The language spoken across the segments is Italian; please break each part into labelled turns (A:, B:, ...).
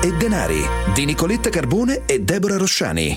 A: e denari di Nicoletta Carbone e Deborah Rosciani.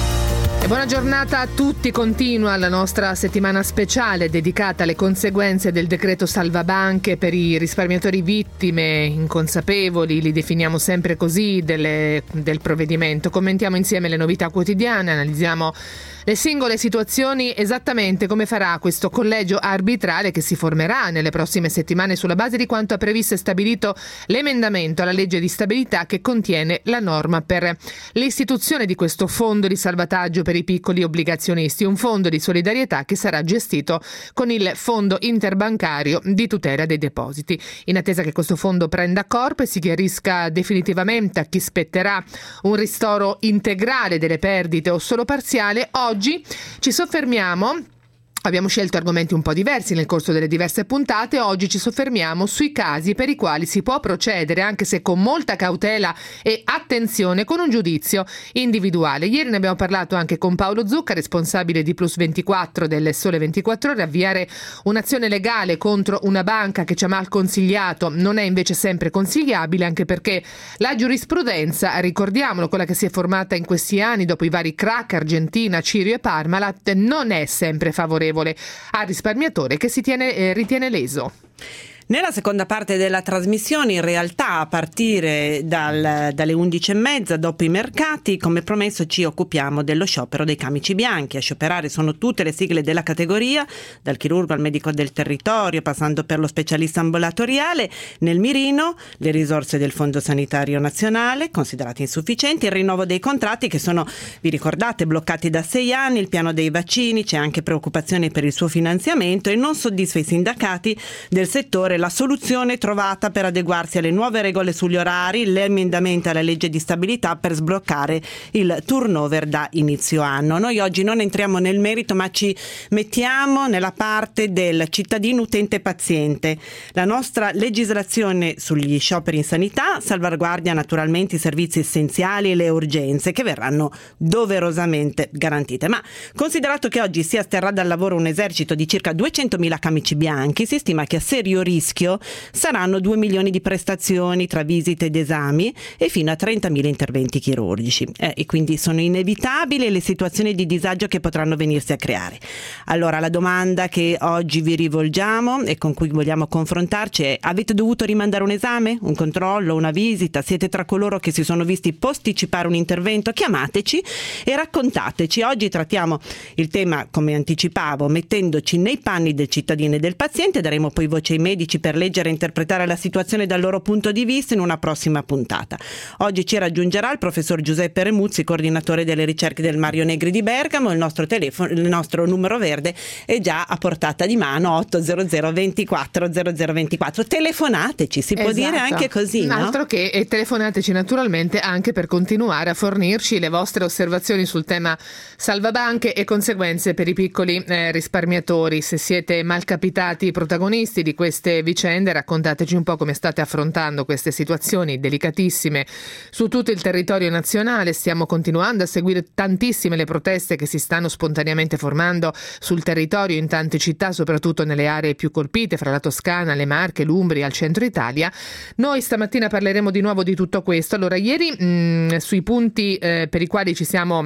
B: E buona giornata a tutti. Continua la nostra settimana speciale dedicata alle conseguenze del decreto salvabanche per i risparmiatori vittime inconsapevoli, li definiamo sempre così, del provvedimento. Commentiamo insieme le novità quotidiane, analizziamo le singole situazioni, esattamente come farà questo collegio arbitrale che si formerà nelle prossime settimane sulla base di quanto ha previsto e stabilito l'emendamento alla legge di stabilità che contiene la norma per l'istituzione di questo fondo di salvataggio per i piccoli obbligazionisti, un fondo di solidarietà che sarà gestito con il fondo interbancario di tutela dei depositi. In attesa che questo fondo prenda corpo e si chiarisca definitivamente a chi spetterà un ristoro integrale delle perdite o solo parziale, oggi ci soffermiamo. Abbiamo scelto argomenti un po' diversi nel corso delle diverse puntate. Oggi ci soffermiamo sui casi per i quali si può procedere, anche se con molta cautela e attenzione, con un giudizio individuale. Ieri ne abbiamo parlato anche con Paolo Zucca, responsabile di Plus 24 del Sole 24 Ore. Avviare un'azione legale contro una banca che ci ha mal consigliato non è invece sempre consigliabile, anche perché la giurisprudenza, ricordiamolo, quella che si è formata in questi anni dopo i vari crack Argentina, Cirio e Parmalat, non è sempre favorevole al risparmiatore che si ritiene leso.
C: Nella seconda parte della trasmissione, in realtà a partire dalle 11:30, dopo i mercati, come promesso ci occupiamo dello sciopero dei camici bianchi. A scioperare sono tutte le sigle della categoria, dal chirurgo al medico del territorio, passando per lo specialista ambulatoriale. Nel mirino le risorse del Fondo Sanitario Nazionale, considerate insufficienti, il rinnovo dei contratti che sono, vi ricordate, bloccati da 6 anni, il piano dei vaccini, c'è anche preoccupazione per il suo finanziamento e non soddisfa i sindacati del settore la soluzione trovata per adeguarsi alle nuove regole sugli orari, l'emendamento alla legge di stabilità per sbloccare il turnover da inizio anno. Noi oggi non entriamo nel merito, ma ci mettiamo nella parte del cittadino utente paziente. La nostra legislazione sugli scioperi in sanità salvaguardia naturalmente i servizi essenziali e le urgenze che verranno doverosamente garantite. Ma considerato che oggi si asterrà dal lavoro un esercito di circa 200.000 camici bianchi, si stima che a serio rischio saranno 2 milioni di prestazioni tra visite ed esami e fino a 30.000 interventi chirurgici. E quindi sono inevitabili le situazioni di disagio che potranno venirsi a creare. Allora la domanda che oggi vi rivolgiamo e con cui vogliamo confrontarci è: avete dovuto rimandare un esame, un controllo, una visita? Siete tra coloro che si sono visti posticipare un intervento? Chiamateci e raccontateci. Oggi trattiamo il tema, come anticipavo, mettendoci nei panni del cittadino e del paziente. Daremo poi voce ai medici per leggere e interpretare la situazione dal loro punto di vista in una prossima puntata. Oggi ci raggiungerà il professor Giuseppe Remuzzi, coordinatore delle ricerche del Mario Negri di Bergamo. Il nostro numero verde è già a portata di mano, 800 24 0024. Telefonateci, si può dire anche così, no?
B: Altro che, e telefonateci naturalmente anche per continuare a fornirci le vostre osservazioni sul tema salvabanche e conseguenze per i piccoli risparmiatori. Se siete malcapitati protagonisti di queste vicende, raccontateci un po' come state affrontando queste situazioni delicatissime su tutto il territorio nazionale. Stiamo continuando a seguire tantissime le proteste che si stanno spontaneamente formando sul territorio in tante città, soprattutto nelle aree più colpite, fra la Toscana, le Marche, l'Umbria, il centro Italia. Noi stamattina parleremo di nuovo di tutto questo. Allora, ieri sui punti per i quali ci siamo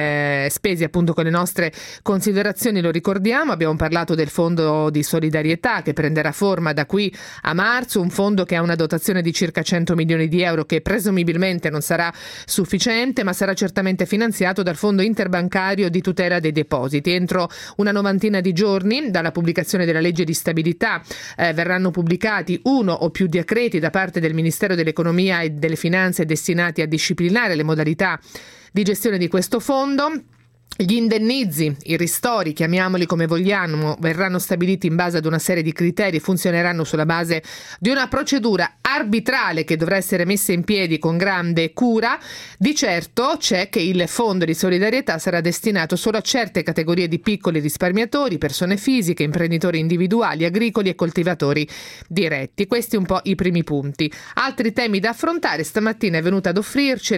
B: spesi appunto con le nostre considerazioni, lo ricordiamo, abbiamo parlato del fondo di solidarietà che prenderà forma da qui a marzo, un fondo che ha una dotazione di circa 100 milioni di euro che presumibilmente non sarà sufficiente, ma sarà certamente finanziato dal Fondo Interbancario di tutela dei depositi. Entro una 90 di giorni dalla pubblicazione della legge di stabilità verranno pubblicati uno o più decreti da parte del Ministero dell'Economia e delle Finanze destinati a disciplinare le modalità di gestione di questo fondo. Gli indennizi, i ristori, chiamiamoli come vogliamo, verranno stabiliti in base ad una serie di criteri e funzioneranno sulla base di una procedura arbitrale che dovrà essere messa in piedi con grande cura. Di certo c'è che il fondo di solidarietà sarà destinato solo a certe categorie di piccoli risparmiatori, persone fisiche, imprenditori individuali, agricoli e coltivatori diretti. Questi un po' i primi punti. Altri temi da affrontare stamattina è venuta ad offrirceli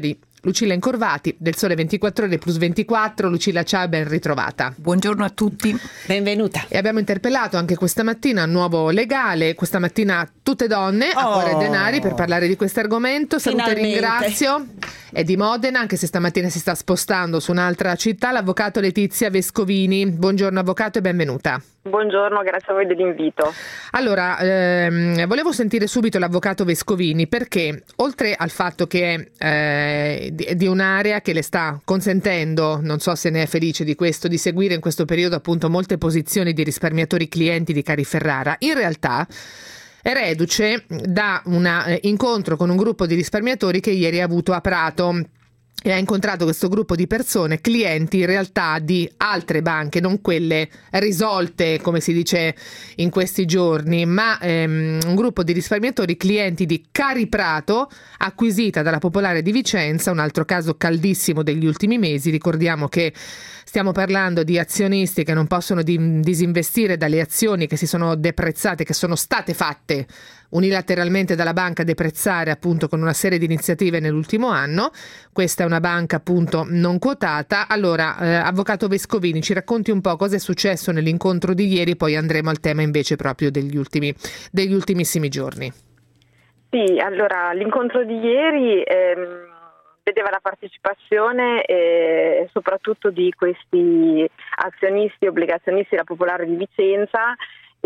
B: Lucilla Incorvati del Sole 24 Ore plus 24. Lucilla, ciao e ben ritrovata.
D: Buongiorno a tutti.
C: Benvenuta.
B: E abbiamo interpellato anche questa mattina un nuovo legale, questa mattina tutte donne a cuore e denari per parlare di questo argomento. Saluto e ringrazio. È di Modena, anche se stamattina si sta spostando su un'altra città, l'avvocato Letizia Vescovini. Buongiorno avvocato e benvenuta.
E: Buongiorno, grazie a voi dell'invito.
B: Allora, volevo sentire subito l'avvocato Vescovini perché oltre al fatto che è di un'area che le sta consentendo, non so se ne è felice di questo, di seguire in questo periodo appunto molte posizioni di risparmiatori clienti di Cariferrara, in realtà è reduce da un incontro con un gruppo di risparmiatori che ieri ha avuto a Prato. E ha incontrato questo gruppo di persone, clienti in realtà di altre banche, non quelle risolte come si dice in questi giorni, ma un gruppo di risparmiatori clienti di Cariprato, acquisita dalla Popolare di Vicenza, un altro caso caldissimo degli ultimi mesi. Ricordiamo che stiamo parlando di azionisti che non possono disinvestire dalle azioni che si sono deprezzate, che sono state fatte unilateralmente dalla banca deprezzare appunto con una serie di iniziative nell'ultimo anno. Questa è una banca appunto non quotata. Allora, avvocato Vescovini, ci racconti un po' cosa è successo nell'incontro di ieri, poi andremo al tema invece proprio degli ultimissimi giorni.
E: Sì, allora l'incontro di ieri vedeva la partecipazione soprattutto di questi azionisti e obbligazionisti della Popolare di Vicenza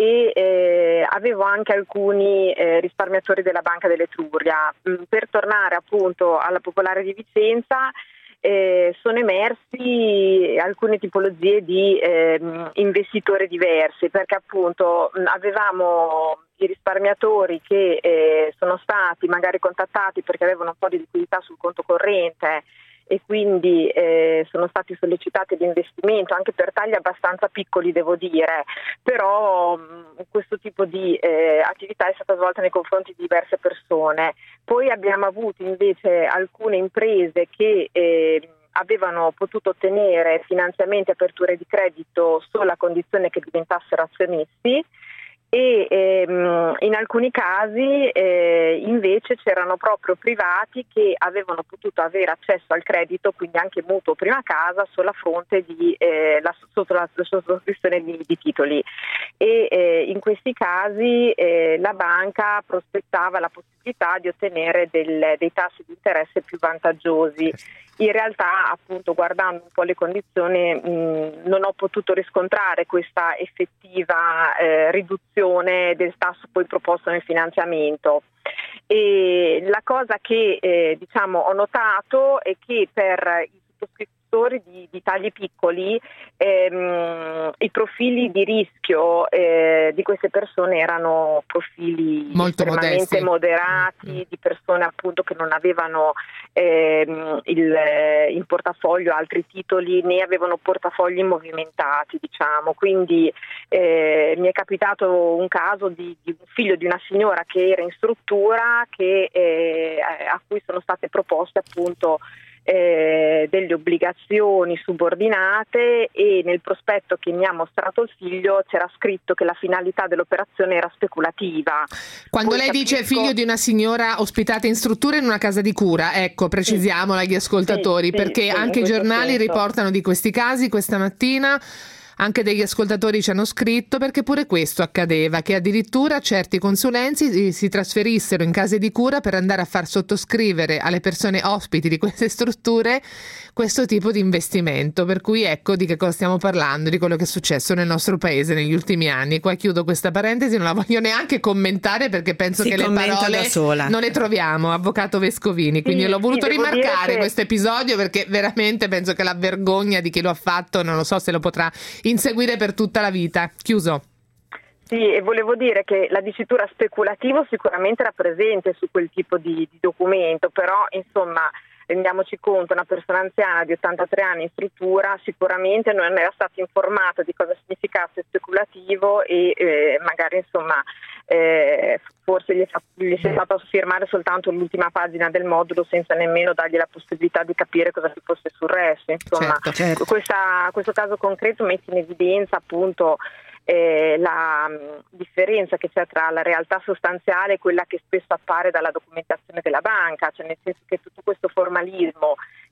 E: e avevo anche alcuni risparmiatori della Banca dell'Etruria. Per tornare appunto alla Popolare di Vicenza, sono emersi alcune tipologie di investitori diversi, perché appunto avevamo i risparmiatori che sono stati magari contattati perché avevano un po' di liquidità sul conto corrente e quindi sono stati sollecitati l'investimento anche per tagli abbastanza piccoli, devo dire, però questo tipo di attività è stata svolta nei confronti di diverse persone. Poi abbiamo avuto invece alcune imprese che avevano potuto ottenere finanziamenti e aperture di credito solo a condizione che diventassero azionisti e in alcuni casi invece c'erano proprio privati che avevano potuto avere accesso al credito, quindi anche mutuo prima casa, solo a fronte di sotto la sottoscrizione di titoli e in questi casi la banca prospettava la possibilità di ottenere dei tassi di interesse più vantaggiosi. In realtà, appunto, guardando un po' le condizioni, non ho potuto riscontrare questa effettiva riduzione del tasso poi proposto nel finanziamento. E la cosa che ho notato è che per i sottoscrittori di tagli piccoli i profili di rischio di queste persone erano profili
B: molto
E: estremamente moderati, di persone appunto che non avevano in portafoglio altri titoli né avevano portafogli movimentati, quindi mi è capitato un caso di un figlio di una signora che era in struttura a cui sono state proposte appunto delle obbligazioni subordinate e nel prospetto che mi ha mostrato il figlio c'era scritto che la finalità dell'operazione era speculativa.
B: Quando
E: Poi
B: lei dice figlio di una signora ospitata in struttura in una casa di cura, ecco, precisiamola agli ascoltatori, perché anche i giornali riportano di questi casi questa mattina. Anche degli ascoltatori ci hanno scritto perché pure questo accadeva, che addirittura certi consulenti si trasferissero in case di cura per andare a far sottoscrivere alle persone ospiti di queste strutture questo tipo di investimento, per cui ecco di che cosa stiamo parlando, di quello che è successo nel nostro paese negli ultimi anni. Qua chiudo questa parentesi, non la voglio neanche commentare perché penso che le parole non le troviamo, avvocato Vescovini, quindi l'ho voluto rimarcare questo episodio perché veramente penso che la vergogna di chi lo ha fatto non lo so se lo potrà inseguire per tutta la vita. Chiuso.
E: Sì, e volevo dire che la dicitura speculativo sicuramente era presente su quel tipo di documento, però insomma rendiamoci conto, una persona anziana di 83 anni in struttura sicuramente non era stata informata di cosa significasse speculativo e magari insomma forse gli è stato firmare soltanto l'ultima pagina del modulo senza nemmeno dargli la possibilità di capire cosa si fosse sul resto. Insomma,
B: certo.
E: Questo caso concreto mette in evidenza appunto la differenza che c'è tra la realtà sostanziale e quella che spesso appare dalla documentazione della banca, cioè nel senso che tutto questo formalismo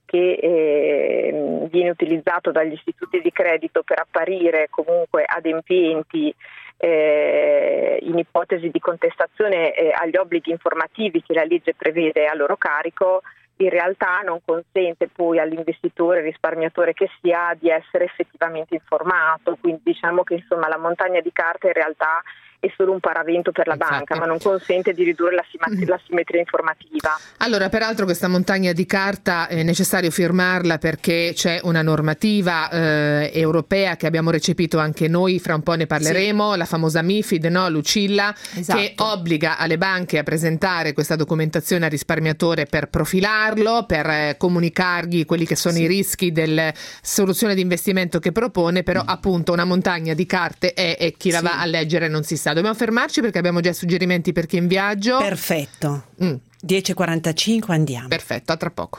E: che viene utilizzato dagli istituti di credito per apparire comunque adempienti in ipotesi di contestazione agli obblighi informativi che la legge prevede a loro carico, in realtà non consente poi all'investitore, risparmiatore che sia, di essere effettivamente informato. Quindi diciamo che insomma la montagna di carta in realtà è solo un paravento per la banca, ma non consente di ridurre la simmetria informativa.
B: Allora, peraltro questa montagna di carta è necessario firmarla perché c'è una normativa europea che abbiamo recepito anche noi, fra un po' ne parleremo, la famosa MiFID, no, Lucilla, che obbliga alle banche a presentare questa documentazione al risparmiatore per profilarlo, per comunicargli quelli che sono i rischi della soluzione di investimento che propone, però appunto una montagna di carte è, e chi la va a leggere non si sa. Dobbiamo fermarci perché abbiamo già suggerimenti per chi è in viaggio.
C: Perfetto. 10:45 andiamo.
B: Perfetto, a tra poco.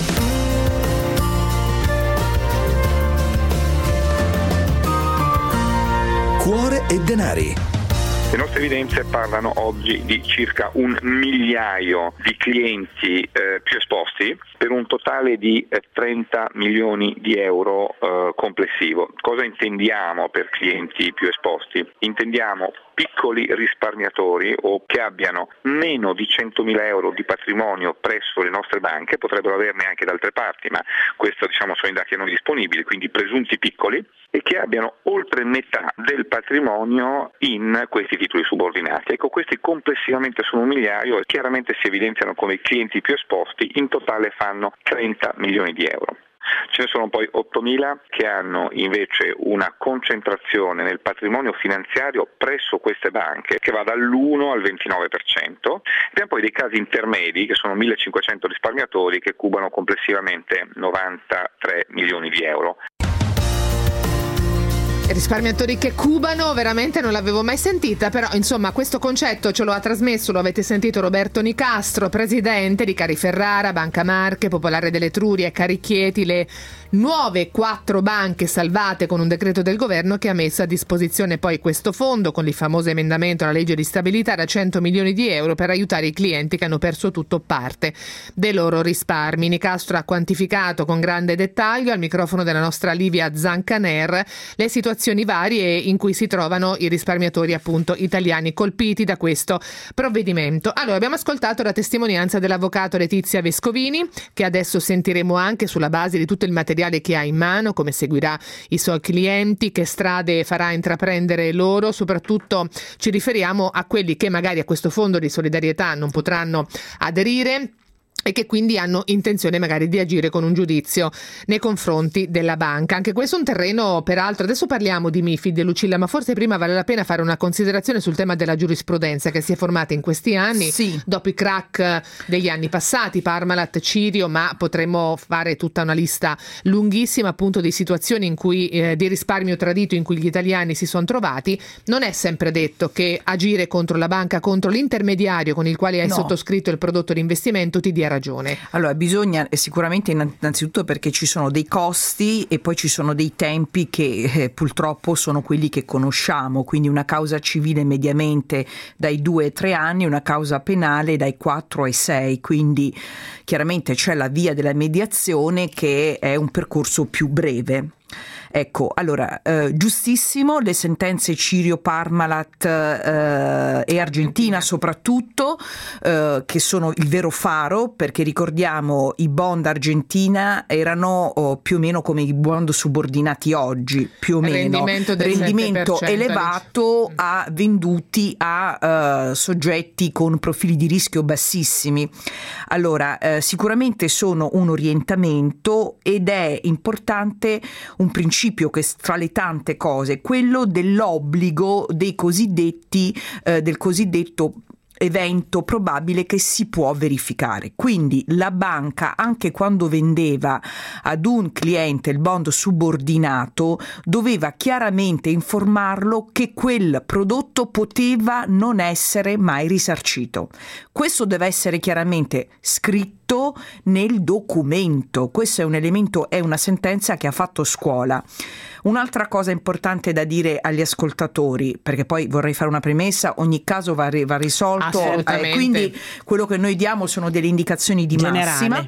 A: Cuore e denari.
D: Le nostre evidenze parlano oggi di circa 1 migliaio di clienti più esposti, per un totale di 30 milioni di euro complessivo. Cosa intendiamo per clienti più esposti? Intendiamo piccoli risparmiatori o che abbiano meno di 100.000 euro di patrimonio presso le nostre banche, potrebbero averne anche da altre parti, ma questo sono i dati a noi disponibili, quindi presunti piccoli, e che abbiano oltre metà del patrimonio in questi titoli subordinati. Ecco, questi complessivamente sono 1 migliaio e chiaramente si evidenziano come i clienti più esposti, in totale fanno 30 milioni di euro. Ce ne sono poi 8.000 che hanno invece una concentrazione nel patrimonio finanziario presso queste banche che va dall'1 al 29%. Abbiamo poi dei casi intermedi che sono 1.500 risparmiatori che cubano complessivamente 93 milioni di euro.
B: Risparmiatori che cubano, veramente non l'avevo mai sentita, però insomma questo concetto ce lo ha trasmesso, lo avete sentito, Roberto Nicastro, presidente di Cariferrara, Banca Marche, Popolare dell'Etruria e Carichieti, le nuove 4 banche salvate con un decreto del governo che ha messo a disposizione poi questo fondo con il famoso emendamento alla legge di stabilità da 100 milioni di euro per aiutare i clienti che hanno perso tutto o parte dei loro risparmi. Nicastro ha quantificato con grande dettaglio al microfono della nostra Livia Zancaner le situazioni varie in cui si trovano i risparmiatori appunto italiani colpiti da questo provvedimento. Allora, abbiamo ascoltato la testimonianza dell'avvocato Letizia Vescovini, che adesso sentiremo anche sulla base di tutto il materiale che ha in mano, come seguirà i suoi clienti, che strade farà intraprendere loro. Soprattutto ci riferiamo a quelli che magari a questo fondo di solidarietà non potranno aderire e che quindi hanno intenzione magari di agire con un giudizio nei confronti della banca. Anche questo è un terreno, peraltro, adesso parliamo di MiFID e Lucilla, ma forse prima vale la pena fare una considerazione sul tema della giurisprudenza che si è formata in questi anni, dopo i crack degli anni passati, Parmalat, Cirio, ma potremmo fare tutta una lista lunghissima appunto di situazioni in cui di risparmio tradito in cui gli italiani si sono trovati. Non è sempre detto che agire contro la banca, contro l'intermediario con il quale hai sottoscritto il prodotto di investimento ti dia ragione.
F: Allora, bisogna sicuramente innanzitutto perché ci sono dei costi e poi ci sono dei tempi che purtroppo sono quelli che conosciamo, quindi una causa civile mediamente dai 2 ai 3 anni, una causa penale dai 4 ai 6, quindi chiaramente c'è la via della mediazione che è un percorso più breve. Ecco, allora, giustissimo, le sentenze Cirio, Parmalat e Argentina soprattutto, che sono il vero faro, perché ricordiamo i bond Argentina erano più o meno come i bond subordinati oggi, più o meno, rendimento elevato venduti a soggetti con profili di rischio bassissimi. Allora, sicuramente sono un orientamento ed è importante un principio che tra le tante cose, quello dell'obbligo dei cosiddetti del cosiddetto evento probabile che si può verificare. Quindi la banca, anche quando vendeva ad un cliente il bond subordinato, doveva chiaramente informarlo che quel prodotto poteva non essere mai risarcito. Questo deve essere chiaramente scritto scritto nel documento. Questo è un elemento, è una sentenza che ha fatto scuola. Un'altra cosa importante da dire agli ascoltatori, perché poi vorrei fare una premessa, ogni caso va risolto, quindi quello che noi diamo sono delle indicazioni di massima.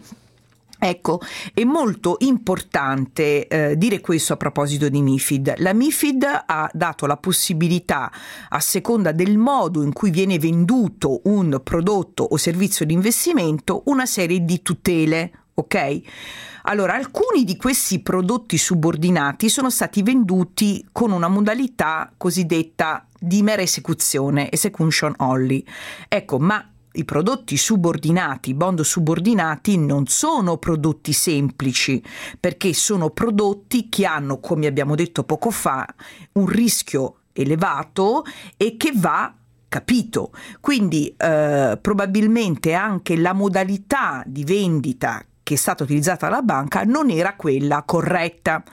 F: Ecco, è molto importante dire questo a proposito di MiFID. La MiFID ha dato la possibilità, a seconda del modo in cui viene venduto un prodotto o servizio di investimento, una serie di tutele, ok? Allora, alcuni di questi prodotti subordinati sono stati venduti con una modalità cosiddetta di mera esecuzione, execution only. Ecco, ma i prodotti subordinati, bond subordinati, non sono prodotti semplici, perché sono prodotti che hanno, come abbiamo detto poco fa, un rischio elevato e che va capito. Quindi probabilmente anche la modalità di vendita che è stata utilizzata dalla banca non era quella corretta.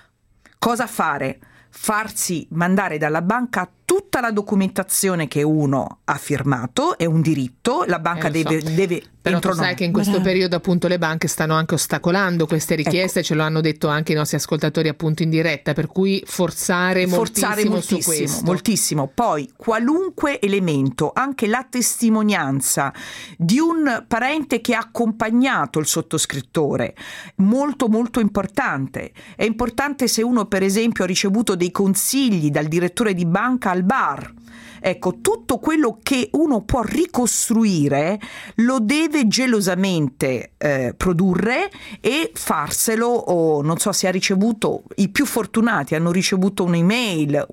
F: Cosa fare? Farsi mandare dalla banca tutta la documentazione che uno ha firmato, è un diritto, la banca deve
B: però tu sai che in questo periodo appunto le banche stanno anche ostacolando queste richieste, ecco. Ce lo hanno detto anche i nostri ascoltatori appunto in diretta, per cui forzare moltissimo su questo.
F: Moltissimo. Poi qualunque elemento, anche la testimonianza di un parente che ha accompagnato il sottoscrittore, molto molto importante. È importante se uno per esempio ha ricevuto dei consigli dal direttore di banca al bar. Ecco, tutto quello che uno può ricostruire lo deve gelosamente produrre e farselo, o non so se ha ricevuto, i più fortunati hanno ricevuto un'email,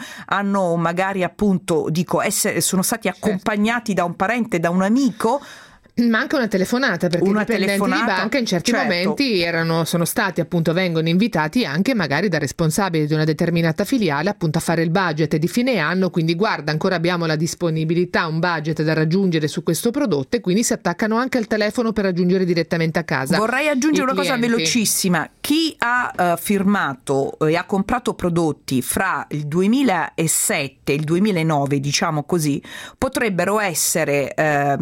F: hanno magari appunto, sono stati accompagnati da un parente, da un amico,
B: ma anche una telefonata, perché i dipendenti di banca in certi momenti sono stati appunto, vengono invitati anche magari da responsabili di una determinata filiale appunto a fare il budget di fine anno, quindi guarda, ancora abbiamo la disponibilità, un budget da raggiungere su questo prodotto, e quindi si attaccano anche al telefono per raggiungere direttamente a casa.
F: Vorrei aggiungere una cosa velocissima: chi ha firmato e ha comprato prodotti fra il 2007 e il 2009, diciamo così, potrebbero essere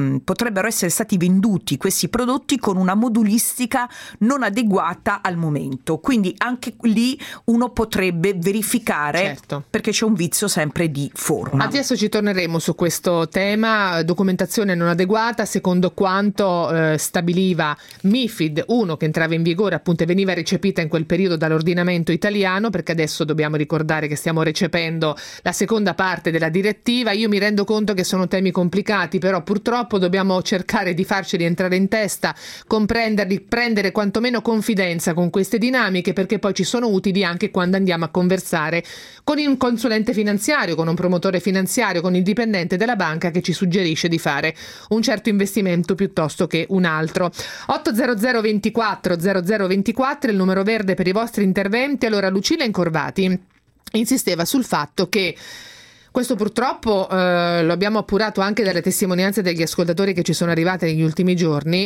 F: stati venduti questi prodotti con una modulistica non adeguata al momento, quindi anche lì uno potrebbe verificare, certo, perché c'è un vizio sempre di forma.
B: Adesso ci torneremo su questo tema, documentazione non adeguata, secondo quanto stabiliva MiFID 1, che entrava in vigore appunto e veniva recepita in quel periodo dall'ordinamento italiano, perché adesso dobbiamo ricordare che stiamo recependo la seconda parte della direttiva. Io mi rendo conto che sono temi complicati, però purtroppo dobbiamo cercare di farceli entrare in testa, comprenderli, prendere quantomeno confidenza con queste dinamiche, perché poi ci sono utili anche quando andiamo a conversare con un consulente finanziario, con un promotore finanziario, con il dipendente della banca che ci suggerisce di fare un certo investimento piuttosto che un altro. 800 24 0024 il numero verde per i vostri interventi. Allora, Lucilla Incorvati insisteva sul fatto che questo purtroppo lo abbiamo appurato anche dalle testimonianze degli ascoltatori che ci sono arrivate negli ultimi giorni.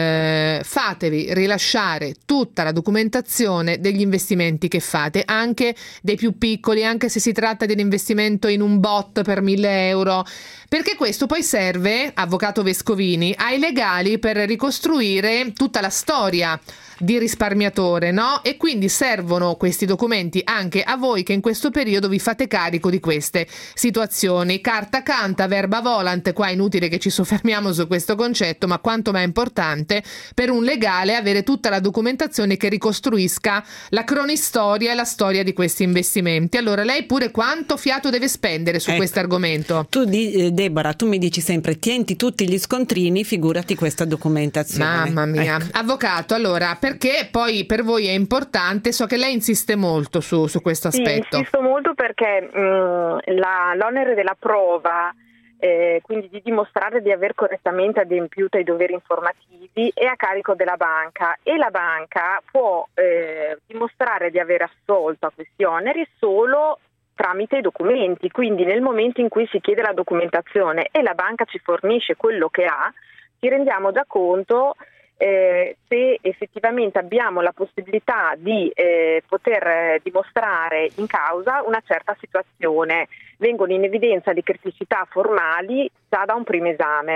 B: Fatevi rilasciare tutta la documentazione degli investimenti che fate, anche dei più piccoli, anche se si tratta di un investimento in un bot per 1.000 euro, perché questo poi serve, avvocato Vescovini, ai legali per ricostruire tutta la storia di risparmiatore, no? E quindi servono questi documenti anche a voi che in questo periodo vi fate carico di queste situazioni. Carta canta, verba volant, qua è inutile che ci soffermiamo su questo concetto, ma quanto mai importante per un legale avere tutta la documentazione che ricostruisca la cronistoria e la storia di questi investimenti. Allora, lei pure quanto fiato deve spendere su questo argomento?
C: Deborah, tu mi dici sempre tienti tutti gli scontrini, figurati questa documentazione.
B: Mamma mia.
C: Ecco.
B: Avvocato, allora, perché poi per voi è importante, so che lei insiste molto su questo aspetto.
E: Sì, insisto molto perché l'onere della prova, quindi di dimostrare di aver correttamente adempiuto ai doveri informativi, è a carico della banca, e la banca può dimostrare di aver assolto a questi oneri solo tramite i documenti. Quindi nel momento in cui si chiede la documentazione e la banca ci fornisce quello che ha, ci rendiamo già conto se effettivamente abbiamo la possibilità di poter dimostrare in causa una certa situazione. Vengono in evidenza le criticità formali già da un primo esame.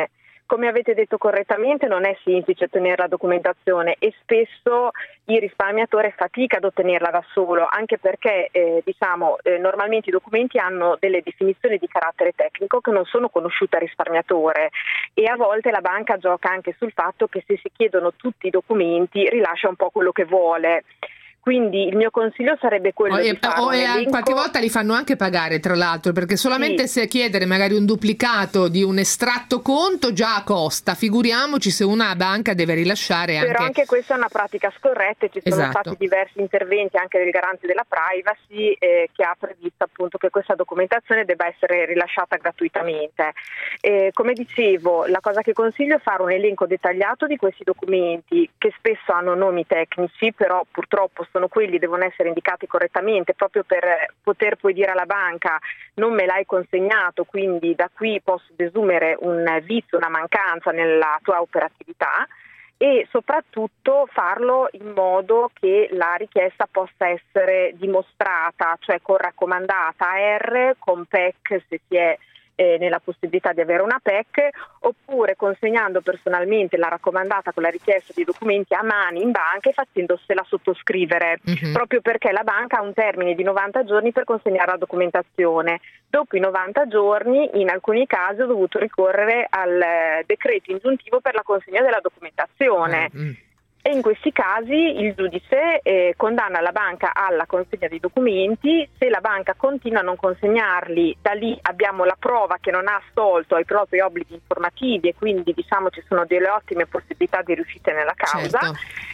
E: Come avete detto correttamente, non è semplice ottenere la documentazione e spesso il risparmiatore fatica ad ottenerla da solo, anche perché normalmente i documenti hanno delle definizioni di carattere tecnico che non sono conosciute al risparmiatore, e a volte la banca gioca anche sul fatto che se si chiedono tutti i documenti rilascia un po' quello che vuole. Quindi il mio consiglio sarebbe quello di fare
B: qualche volta li fanno anche pagare, tra l'altro, perché solamente se chiedere magari un duplicato di un estratto conto già costa, figuriamoci se una banca deve rilasciare anche...
E: Però anche questa è una pratica scorretta e ci sono stati diversi interventi anche del garante della privacy che ha previsto appunto che questa documentazione debba essere rilasciata gratuitamente. Come dicevo, la cosa che consiglio è fare un elenco dettagliato di questi documenti che spesso hanno nomi tecnici, però purtroppo sono quelli, devono essere indicati correttamente proprio per poter poi dire alla banca non me l'hai consegnato, quindi da qui posso desumere un vizio, una mancanza nella tua operatività, e soprattutto farlo in modo che la richiesta possa essere dimostrata, cioè con raccomandata AR, con PEC se si è nella possibilità di avere una PEC, oppure consegnando personalmente la raccomandata con la richiesta di documenti a mani in banca e facendosela sottoscrivere, proprio perché la banca ha un termine di 90 giorni per consegnare la documentazione. Dopo i 90 giorni, in alcuni casi ho dovuto ricorrere al decreto ingiuntivo per la consegna della documentazione. E in questi casi il giudice condanna la banca alla consegna dei documenti. Se la banca continua a non consegnarli, da lì abbiamo la prova che non ha assolto ai propri obblighi informativi e quindi ci sono delle ottime possibilità di riuscita nella causa. Certo.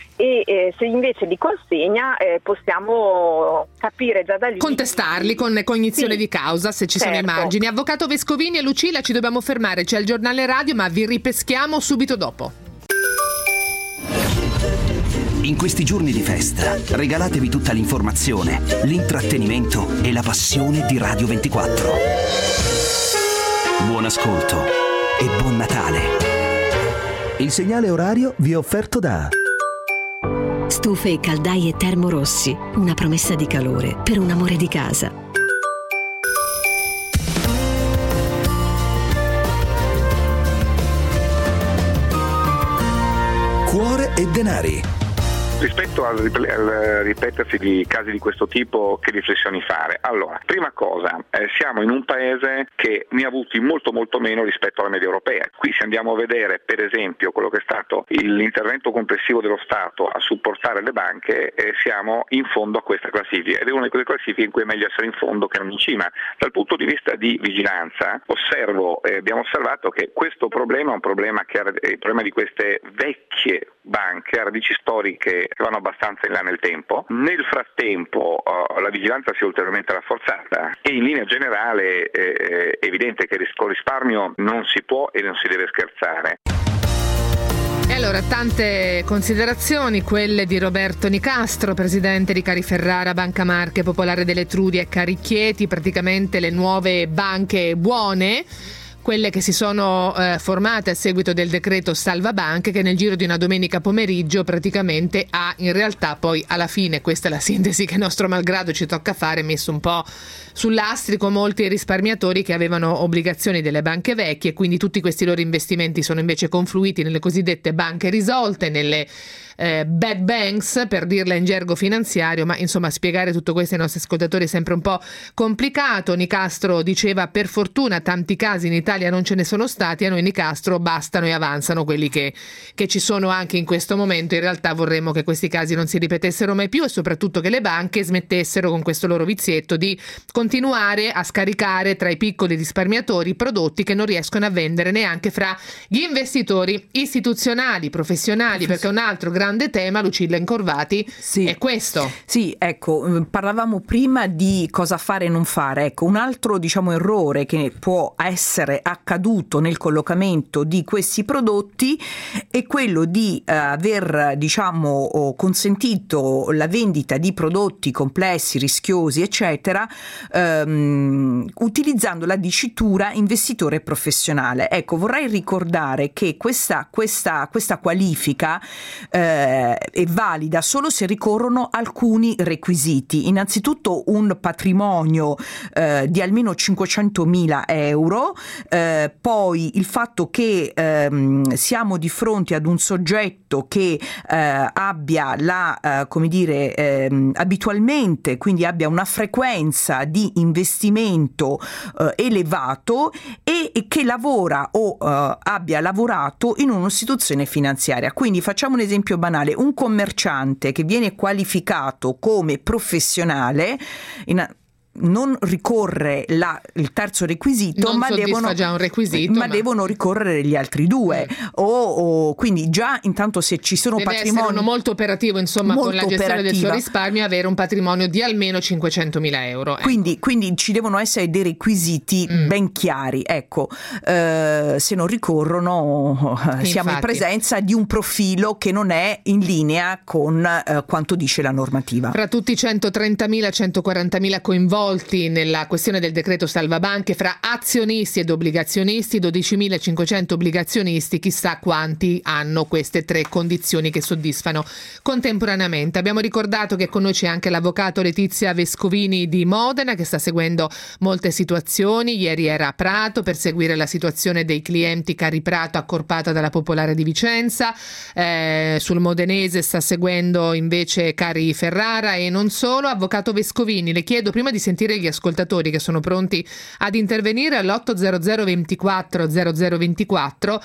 E: E se invece li consegna possiamo capire già da lì,
B: contestarli con cognizione di causa se ci sono i margini. Avvocato Vescovini e Lucilla, ci dobbiamo fermare, c'è il giornale radio, ma vi ripeschiamo subito dopo.
A: In questi giorni di festa regalatevi tutta l'informazione, l'intrattenimento e la passione di Radio 24. Buon ascolto e buon Natale. Il segnale orario vi è offerto da
G: Stufe e caldaie Termorossi, una promessa di calore per un amore di casa.
A: Cuore e denari.
D: Rispetto al ripetersi di casi di questo tipo, che riflessioni fare? Allora, prima cosa, siamo in un paese che ne ha avuti molto meno rispetto alla media europea. Qui se andiamo a vedere per esempio quello che è stato l'intervento complessivo dello Stato a supportare le banche, siamo in fondo a questa classifica, ed è una di quelle classifiche in cui è meglio essere in fondo che non in cima. Dal punto di vista di vigilanza abbiamo osservato che questo problema è un problema che è il problema di queste vecchie banche a radici storiche che vanno abbastanza in là nel tempo. Nel frattempo la vigilanza si è ulteriormente rafforzata e in linea generale è evidente che con risparmio non si può e non si deve scherzare.
B: E allora, tante considerazioni, quelle di Roberto Nicastro, presidente di Cariferrara, Banca Marche, Popolare dell'Etruria e Carichieti, praticamente le nuove banche buone, quelle che si sono formate a seguito del decreto Salva Banche, che nel giro di una domenica pomeriggio praticamente ha in realtà poi alla fine, questa è la sintesi che nostro malgrado ci tocca fare, messo un po' sull'astrico molti risparmiatori che avevano obbligazioni delle banche vecchie, quindi tutti questi loro investimenti sono invece confluiti nelle cosiddette banche risolte, nelle bad banks, per dirla in gergo finanziario, ma insomma spiegare tutto questo ai nostri ascoltatori è sempre un po' complicato. Nicastro diceva: per fortuna tanti casi in Italia non ce ne sono stati, a noi Nicastro bastano e avanzano quelli che ci sono anche in questo momento. In realtà vorremmo che questi casi non si ripetessero mai più e soprattutto che le banche smettessero con questo loro vizietto di continuare a scaricare tra i piccoli risparmiatori prodotti che non riescono a vendere neanche fra gli investitori istituzionali, professionali, perché un altro grande tema, Lucilla Incorvati, è questo.
F: Sì, ecco, parlavamo prima di cosa fare e non fare. Ecco, un altro errore che può essere accaduto nel collocamento di questi prodotti è quello di aver consentito la vendita di prodotti complessi, rischiosi, eccetera, utilizzando la dicitura investitore professionale. Ecco, vorrei ricordare che questa qualifica è valida solo se ricorrono alcuni requisiti. Innanzitutto un patrimonio di almeno 500.000 euro, poi il fatto che siamo di fronte ad un soggetto che abbia abitualmente, quindi abbia una frequenza di investimento elevato e che lavora o abbia lavorato in un'istituzione finanziaria. Quindi facciamo un esempio banale: un commerciante che viene qualificato come professionale non ricorre il terzo requisito,
B: non soddisfa già un requisito,
F: ma devono ricorrere gli altri due. Quindi già intanto, se ci sono
B: deve
F: patrimoni,
B: essere uno molto operativo, insomma, molto con la gestione del suo risparmio, avere un patrimonio di almeno 500.000 euro.
F: Quindi ci devono essere dei requisiti ben chiari. Ecco, se non ricorrono, siamo in presenza di un profilo che non è in linea con quanto dice la normativa.
B: Fra tutti i 130.000-140.000 coinvolti nella questione del decreto salvabanche, fra azionisti ed obbligazionisti, 12.500 obbligazionisti, chissà quanti hanno queste tre condizioni che soddisfano contemporaneamente. Abbiamo ricordato che con noi c'è anche l'avvocato Letizia Vescovini di Modena, che sta seguendo molte situazioni. Ieri era a Prato per seguire la situazione dei clienti Cari Prato, accorpata dalla Popolare di Vicenza. Sul modenese sta seguendo invece Cari Ferrara e non solo. Avvocato Vescovini, le chiedo, prima di sentire gli ascoltatori che sono pronti ad intervenire all'800 24 0024,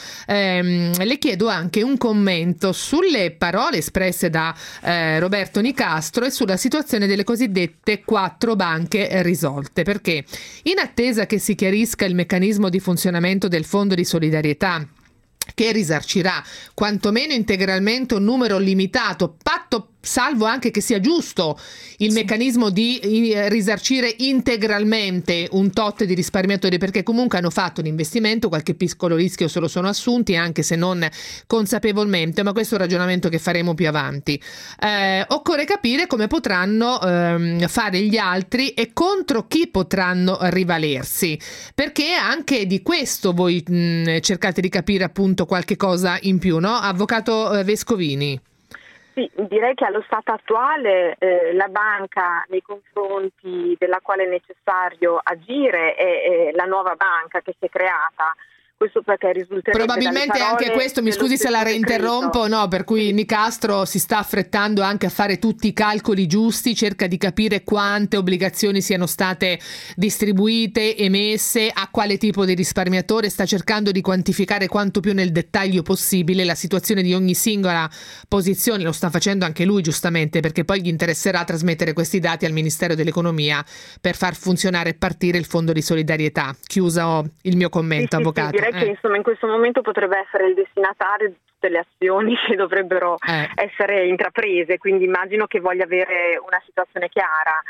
B: le chiedo anche un commento sulle parole espresse da Roberto Nicastro e sulla situazione delle cosiddette 4 banche risolte, perché in attesa che si chiarisca il meccanismo di funzionamento del Fondo di solidarietà, che risarcirà quantomeno integralmente un numero limitato, patto salvo anche che sia giusto il meccanismo di risarcire integralmente un tot di risparmiatori, perché comunque hanno fatto un investimento, qualche piccolo rischio se lo sono assunti, anche se non consapevolmente, ma questo è un ragionamento che faremo più avanti. Occorre capire come potranno fare gli altri e contro chi potranno rivalersi, perché anche di questo voi cercate di capire appunto qualche cosa in più, no? Avvocato Vescovini.
E: Sì, direi che allo stato attuale la banca nei confronti della quale è necessario agire è la nuova banca che si è creata. Questo perché risulterebbe
B: probabilmente anche questo, mi scusi se la reinterrompo, no, per cui Nicastro si sta affrettando anche a fare tutti i calcoli giusti, cerca di capire quante obbligazioni siano state distribuite, emesse, a quale tipo di risparmiatore, sta cercando di quantificare quanto più nel dettaglio possibile la situazione di ogni singola posizione. Lo sta facendo anche lui, giustamente, perché poi gli interesserà trasmettere questi dati al Ministero dell'Economia per far funzionare e partire il Fondo di solidarietà. Chiuso il mio commento, avvocato.
E: Sì, che insomma in questo momento potrebbe essere il destinatario di tutte le azioni che dovrebbero essere intraprese, quindi immagino che voglia avere una situazione chiara.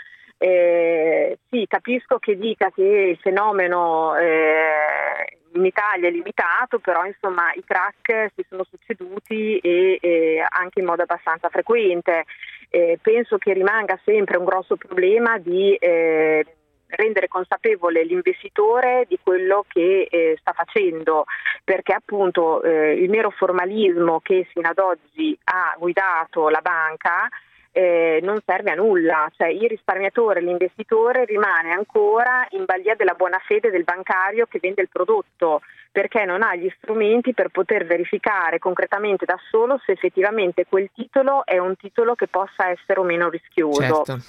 E: Sì, capisco che dica che il fenomeno in Italia è limitato, però insomma i crack si sono succeduti e anche in modo abbastanza frequente. Penso che rimanga sempre un grosso problema di rendere consapevole l'investitore di quello che sta facendo, perché appunto il mero formalismo che sino ad oggi ha guidato la banca non serve a nulla, cioè il risparmiatore, l'investitore rimane ancora in balia della buona fede del bancario che vende il prodotto, perché non ha gli strumenti per poter verificare concretamente da solo se effettivamente quel titolo è un titolo che possa essere o meno rischioso.
B: Certo.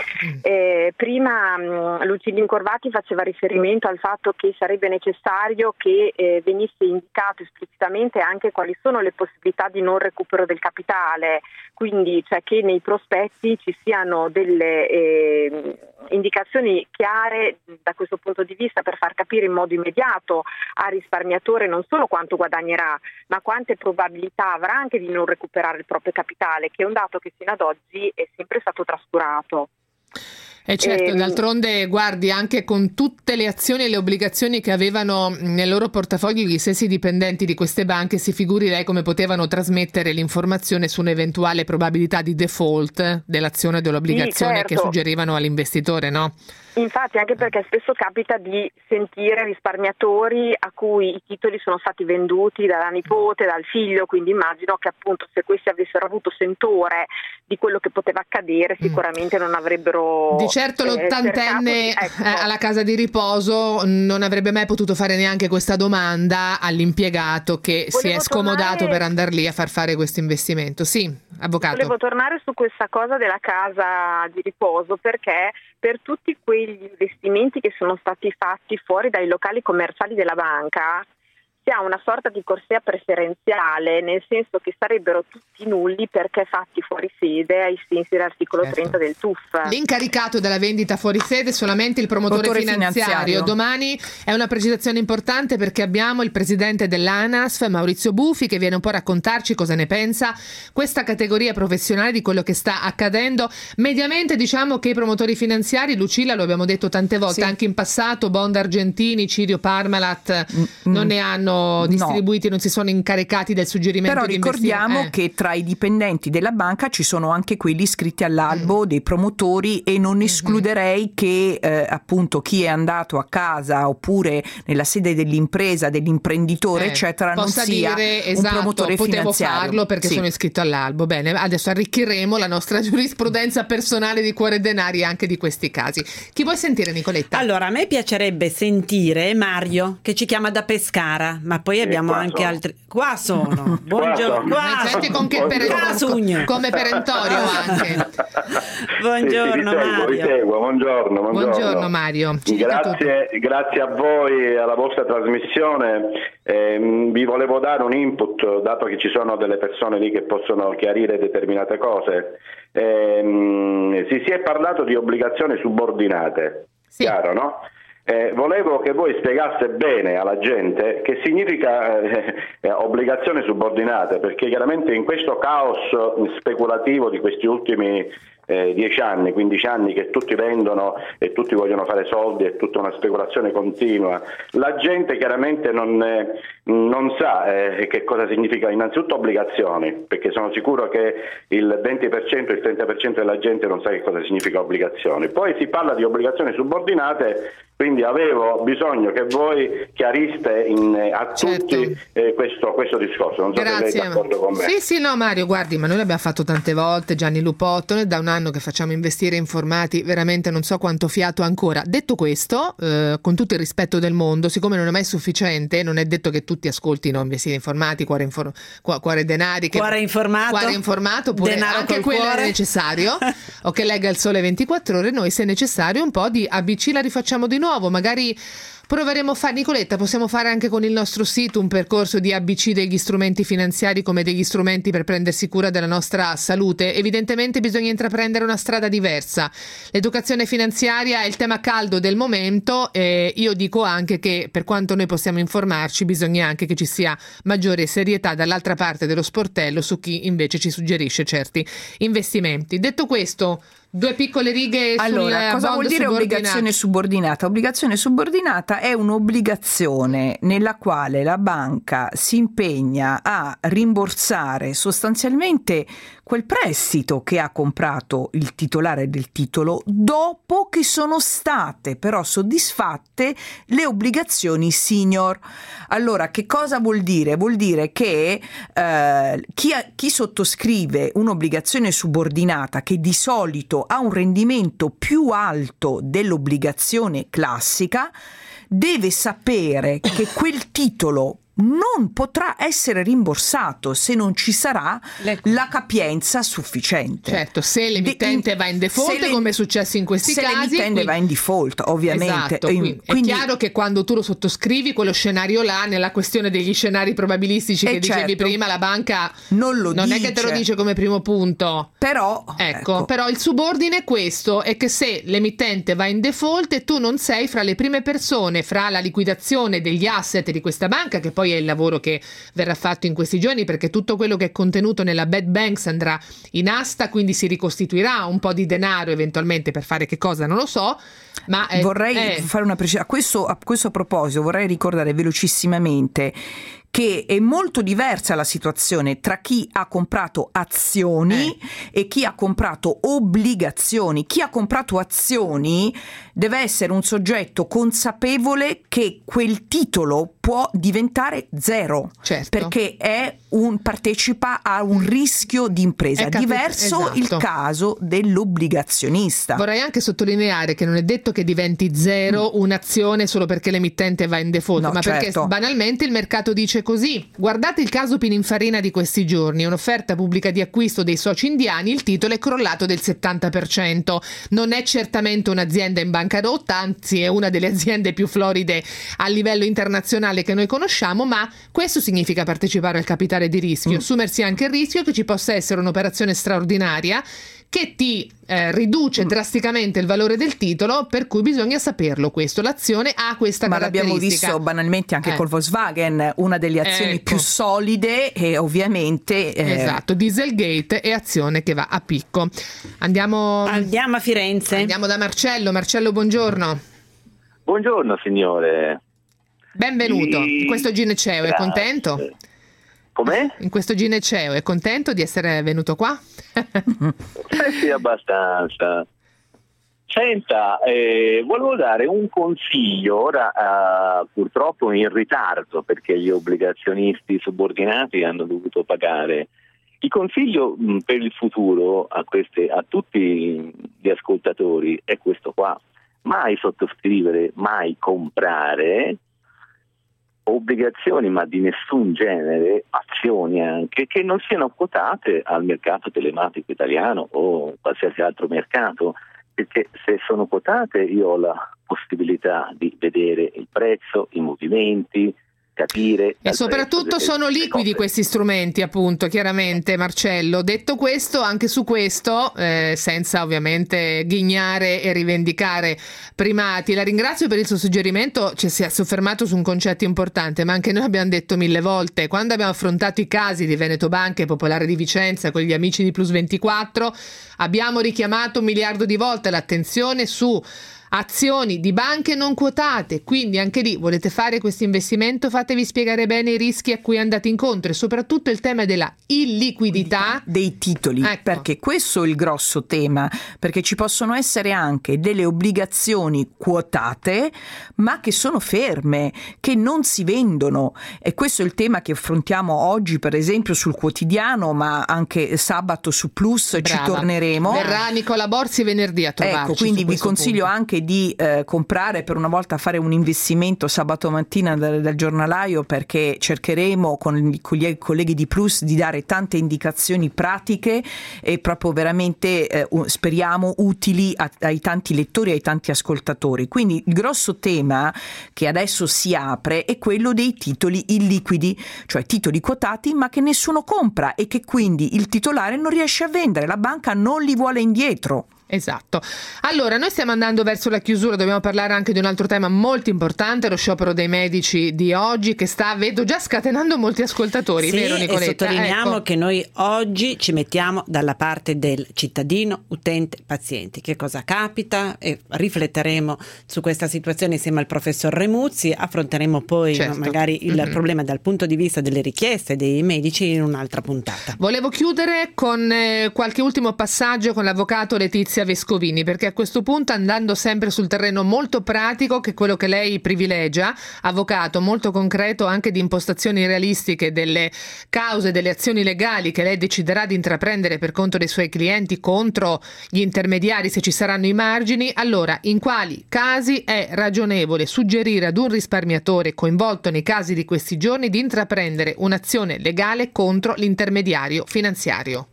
E: Prima Lucilin Corvati faceva riferimento al fatto che sarebbe necessario che venisse indicato esplicitamente anche quali sono le possibilità di non recupero del capitale, quindi cioè che nei prospetti ci siano delle indicazioni chiare da questo punto di vista per far capire in modo immediato al risparmiatore non solo quanto guadagnerà, ma quante probabilità avrà anche di non recuperare il proprio capitale, che è un dato che fino ad oggi è sempre stato trascurato.
B: E certo, d'altronde guardi, anche con tutte le azioni e le obbligazioni che avevano nel loro portafoglio gli stessi dipendenti di queste banche, si figuri lei come potevano trasmettere l'informazione su un'eventuale probabilità di default dell'azione o dell'obbligazione,
E: sì, certo,
B: che suggerivano all'investitore, no?
E: Infatti, anche perché spesso capita di sentire risparmiatori a cui i titoli sono stati venduti dalla nipote, dal figlio, quindi immagino che appunto se questi avessero avuto sentore di quello che poteva accadere sicuramente non avrebbero
B: certo l'80enne alla casa di riposo non avrebbe mai potuto fare neanche questa domanda all'impiegato che si è scomodato per andare lì a far fare questo investimento. Sì, avvocato.
E: Volevo tornare su questa cosa della casa di riposo, perché per tutti quegli investimenti che sono stati fatti fuori dai locali commerciali della banca si ha una sorta di corsia preferenziale, nel senso che sarebbero tutti nulli perché fatti fuori sede ai sensi dell'articolo 30 del TUF.
B: L'incaricato della vendita fuori sede è solamente il promotore finanziario. Domani è una precisazione importante perché abbiamo il presidente dell'ANASF, Maurizio Bufi, che viene un po' a raccontarci cosa ne pensa questa categoria professionale di quello che sta accadendo. Mediamente diciamo che i promotori finanziari, Lucilla, lo abbiamo detto tante volte, anche in passato, Bond Argentini, Cirio Parmalat, non ne hanno distribuiti, non si sono incaricati del suggerimento.
F: Però
B: di
F: ricordiamo che tra i dipendenti della banca ci sono anche quelli iscritti all'albo dei promotori, e non escluderei che appunto chi è andato a casa oppure nella sede dell'impresa, dell'imprenditore eccetera, non sia
B: dire,
F: un promotore
B: potevo
F: finanziario.
B: farlo perché sono iscritto all'albo. Bene, adesso arricchiremo la nostra giurisprudenza personale di Cuore Denari anche di questi casi. Chi vuoi sentire, Nicoletta?
C: Allora, a me piacerebbe sentire Mario, che ci chiama da Pescara, ma poi abbiamo anche altri. Qua sono. Buongiorno.
B: Senti con che come perentorio anche.
C: Buongiorno Mario.
H: Vi seguo. Buongiorno
B: Mario.
H: Grazie a voi e alla vostra trasmissione. Vi volevo dare un input, dato che ci sono delle persone lì che possono chiarire determinate cose. Si è parlato di obbligazioni subordinate, chiaro, no? Volevo che voi spiegaste bene alla gente che significa obbligazioni subordinate, perché chiaramente in questo caos speculativo di questi ultimi 10 anni, 15 anni, che tutti vendono e tutti vogliono fare soldi, è tutta una speculazione continua, la gente chiaramente non sa che cosa significa innanzitutto obbligazioni, perché sono sicuro che il 20%, il 30% della gente non sa che cosa significa obbligazioni. Poi si parla di obbligazioni subordinate, quindi avevo bisogno che voi chiariste a tutti questo discorso. Non so se siete d'accordo con me.
B: Sì, no, Mario, guardi, ma noi l'abbiamo fatto tante volte, Gianni Lupotto, da un anno che facciamo Investire Informati, veramente non so quanto fiato ancora. Detto questo, con tutto il rispetto del mondo, siccome non è mai sufficiente, non è detto che tutti ascoltino Investire Informati, Cuore Denari,
C: Cuore informato,
B: oppure anche quello è necessario, o che legga il Sole 24 Ore. Noi, se è necessario, un po' di ABC la rifacciamo di nuovo, magari proveremo a fare, Nicoletta, possiamo fare anche con il nostro sito un percorso di ABC degli strumenti finanziari come degli strumenti per prendersi cura della nostra salute. Evidentemente bisogna intraprendere una strada diversa. L'educazione finanziaria è il tema caldo del momento, e io dico anche che per quanto noi possiamo informarci bisogna anche che ci sia maggiore serietà dall'altra parte dello sportello su chi invece ci suggerisce certi investimenti. Detto questo, 2 piccole righe.
F: Allora, cosa vuol dire obbligazione subordinata? Obbligazione subordinata è un'obbligazione nella quale la banca si impegna a rimborsare sostanzialmente quel prestito che ha comprato il titolare del titolo dopo che sono state però soddisfatte le obbligazioni senior. Allora, che cosa vuol dire? Vuol dire che chi sottoscrive un'obbligazione subordinata che di solito ha un rendimento più alto dell'obbligazione classica deve sapere che quel titolo non potrà essere rimborsato se non ci sarà la capienza sufficiente.
B: Certo, se l'emittente va in default, come è successo in questi casi.
F: Se l'emittente va in default, ovviamente.
B: Esatto, quindi è chiaro che quando tu lo sottoscrivi, quello scenario là, nella questione degli scenari probabilistici che dicevi prima, la banca non è che te lo dice come primo punto.
F: Però
B: però il subordine è questo, è che se l'emittente va in default e tu non sei fra le prime persone, fra la liquidazione degli asset di questa banca, che poi è il lavoro che verrà fatto in questi giorni, perché tutto quello che è contenuto nella bad banks andrà in asta, quindi si ricostituirà un po' di denaro eventualmente per fare che cosa non lo so, ma
F: vorrei fare una precisazione a questo proposito. Vorrei ricordare velocissimamente che è molto diversa la situazione tra chi ha comprato azioni e chi ha comprato obbligazioni. Chi ha comprato azioni deve essere un soggetto consapevole che quel titolo può diventare zero, perché partecipa a un rischio di impresa. Diverso il caso dell'obbligazionista.
B: Vorrei anche sottolineare che non è detto che diventi zero un'azione solo perché l'emittente va in default, ma perché banalmente il mercato dice così. Guardate il caso Pininfarina di questi giorni, un'offerta pubblica di acquisto dei soci indiani, il titolo è crollato del 70%. Non è certamente un'azienda in bancarotta, anzi è una delle aziende più floride a livello internazionale che noi conosciamo, ma questo significa partecipare al capitale di rischio, assumersi anche il rischio che ci possa essere un'operazione straordinaria che ti riduce drasticamente il valore del titolo, per cui bisogna saperlo questo. L'azione ha questa caratteristica.
F: Ma l'abbiamo visto banalmente anche col Volkswagen, una delle azioni più solide e ovviamente...
B: Esatto, Dieselgate è azione che va a picco. Andiamo
C: a Firenze.
B: Andiamo da Marcello. Marcello, buongiorno.
I: Buongiorno signore.
B: Benvenuto. In questo Gineceo è contento?
I: Com'è?
B: In questo Gineceo è contento di essere venuto qua?
I: Sì, abbastanza. Senta, volevo dare un consiglio, ora purtroppo in ritardo perché gli obbligazionisti subordinati hanno dovuto pagare. Il consiglio per il futuro a tutti gli ascoltatori è questo qua: mai sottoscrivere, mai comprare obbligazioni, ma di nessun genere, azioni anche, che non siano quotate al mercato telematico italiano o qualsiasi altro mercato, perché se sono quotate io ho la possibilità di vedere il prezzo, i movimenti, capire.
B: E soprattutto sono liquidi questi strumenti, appunto, chiaramente, Marcello. Detto questo, anche su questo, senza ovviamente ghignare e rivendicare primati, la ringrazio per il suo suggerimento, ci si è soffermato su un concetto importante, ma anche noi abbiamo detto 1000 volte, quando abbiamo affrontato i casi di Veneto Banca e Popolare di Vicenza con gli amici di Plus 24, abbiamo richiamato 1 miliardo di volte l'attenzione su azioni di banche non quotate, quindi anche lì volete fare questo investimento, fatevi spiegare bene i rischi a cui andate incontro e soprattutto il tema della illiquidità
F: dei titoli, perché questo è il grosso tema, perché ci possono essere anche delle obbligazioni quotate ma che sono ferme, che non si vendono, e questo è il tema che affrontiamo oggi per esempio sul Quotidiano, ma anche sabato su Plus. Ci torneremo.
B: Verrà Nicola Borzi venerdì a trovarci.
F: Quindi vi consiglio anche di comprare, per una volta fare un investimento sabato mattina dal giornalaio, perché cercheremo con i colleghi di Plus di dare tante indicazioni pratiche e proprio veramente speriamo utili ai tanti lettori e ai tanti ascoltatori. Quindi il grosso tema che adesso si apre è quello dei titoli illiquidi, cioè titoli quotati ma che nessuno compra e che quindi il titolare non riesce a vendere, la banca non li vuole indietro.
B: Esatto. Allora, noi stiamo andando verso la chiusura, dobbiamo parlare anche di un altro tema molto importante, lo sciopero dei medici di oggi, che vedo già scatenando molti ascoltatori, vero Nicoletta?
C: E sottolineiamo che noi oggi ci mettiamo dalla parte del cittadino, utente, pazienti. Che cosa capita? E rifletteremo su questa situazione insieme al professor Remuzzi, affronteremo poi magari il problema dal punto di vista delle richieste dei medici in un'altra puntata.
B: Volevo chiudere con qualche ultimo passaggio con l'avvocato Letizia Vescovini, perché a questo punto, andando sempre sul terreno molto pratico, che è quello che lei privilegia, avvocato molto concreto anche di impostazioni realistiche delle cause, delle azioni legali che lei deciderà di intraprendere per conto dei suoi clienti contro gli intermediari se ci saranno i margini. Allora, in quali casi è ragionevole suggerire ad un risparmiatore coinvolto nei casi di questi giorni di intraprendere un'azione legale contro l'intermediario finanziario?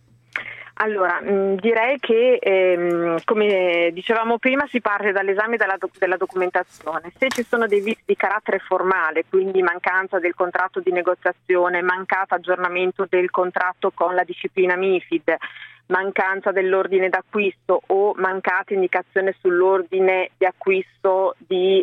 E: Allora, direi che come dicevamo prima si parte dall'esame della documentazione. Se ci sono dei vizi di carattere formale, quindi mancanza del contratto di negoziazione, mancato aggiornamento del contratto con la disciplina MiFID, mancanza dell'ordine d'acquisto o mancata indicazione sull'ordine di acquisto di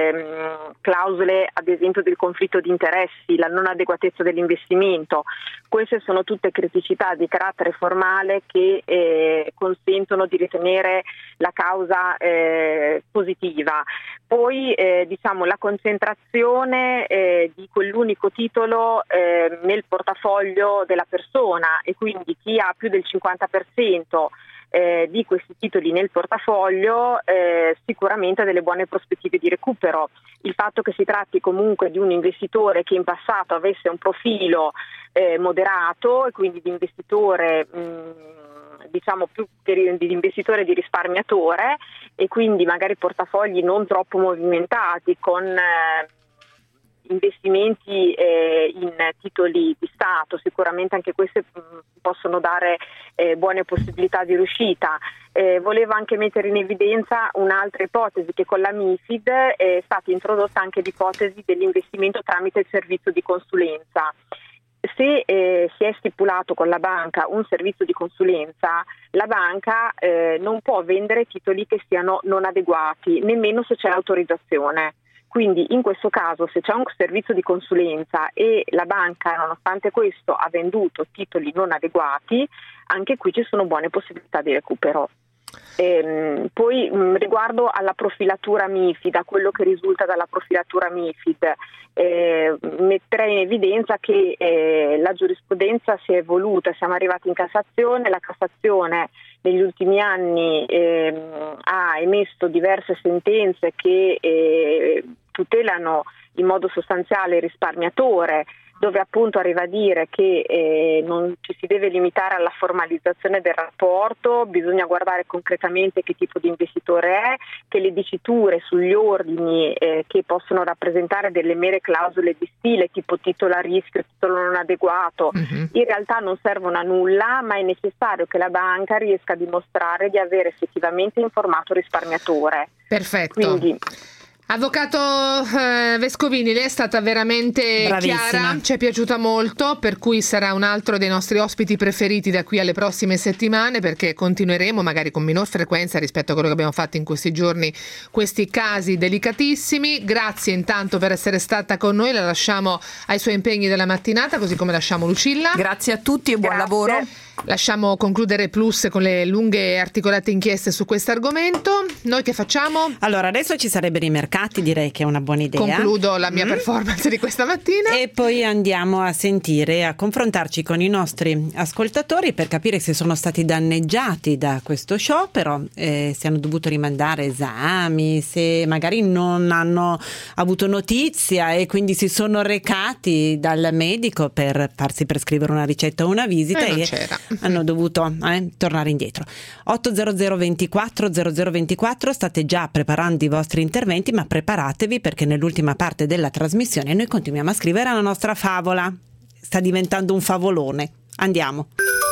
E: clausole ad esempio del conflitto di interessi, la non adeguatezza dell'investimento, queste sono tutte criticità di carattere formale che consentono di ritenere la causa positiva. Poi la concentrazione di quell'unico titolo nel portafoglio della persona, e quindi chi ha più del 50% di questi titoli nel portafoglio sicuramente ha delle buone prospettive di recupero. Il fatto che si tratti comunque di un investitore che in passato avesse un profilo moderato, e quindi di investitore più di investitore di risparmiatore, e quindi magari portafogli non troppo movimentati con investimenti in titoli di Stato, sicuramente anche queste possono dare buone possibilità di riuscita. Volevo anche mettere in evidenza un'altra ipotesi, che con la MiFID è stata introdotta anche l'ipotesi dell'investimento tramite il servizio di consulenza. Se si è stipulato con la banca un servizio di consulenza, la banca non può vendere titoli che siano non adeguati, nemmeno se c'è autorizzazione. Quindi in questo caso, se c'è un servizio di consulenza e la banca nonostante questo ha venduto titoli non adeguati, anche qui ci sono buone possibilità di recupero. Poi riguardo alla profilatura MiFID, a quello che risulta dalla profilatura MiFID, metterei in evidenza che la giurisprudenza si è evoluta, siamo arrivati in Cassazione, la Cassazione negli ultimi anni ha emesso diverse sentenze che tutelano in modo sostanziale il risparmiatore, dove appunto arriva a dire che non ci si deve limitare alla formalizzazione del rapporto, bisogna guardare concretamente che tipo di investitore è, che le diciture sugli ordini che possono rappresentare delle mere clausole di stile tipo titolo a rischio, titolo non adeguato, in realtà non servono a nulla, ma è necessario che la banca riesca a dimostrare di aver effettivamente informato il risparmiatore.
B: Perfetto.
E: Quindi,
B: Avvocato Vescovini, lei è stata veramente
C: bravissima,
B: chiara, ci è piaciuta molto, per cui sarà un altro dei nostri ospiti preferiti da qui alle prossime settimane, perché continueremo magari con minor frequenza rispetto a quello che abbiamo fatto in questi giorni, questi casi delicatissimi. Grazie intanto per essere stata con noi, la lasciamo ai suoi impegni della mattinata, così come lasciamo Lucilla.
F: Grazie a tutti e buon lavoro.
B: Lasciamo concludere Plus con le lunghe e articolate inchieste su questo argomento. Noi che facciamo?
C: Allora, adesso ci sarebbero i mercati, direi che è una buona idea.
B: Concludo la mia performance di questa mattina.
C: E poi andiamo a sentire, a confrontarci con i nostri ascoltatori per capire se sono stati danneggiati da questo sciopero, se hanno dovuto rimandare esami, se magari non hanno avuto notizia e quindi si sono recati dal medico per farsi prescrivere una ricetta o una visita
B: non
C: e
B: c'era.
C: hanno dovuto tornare indietro. 800 24 0024, state già preparando i vostri interventi, ma preparatevi perché nell'ultima parte della trasmissione noi continuiamo a scrivere la nostra favola. Sta diventando un favolone. Andiamo.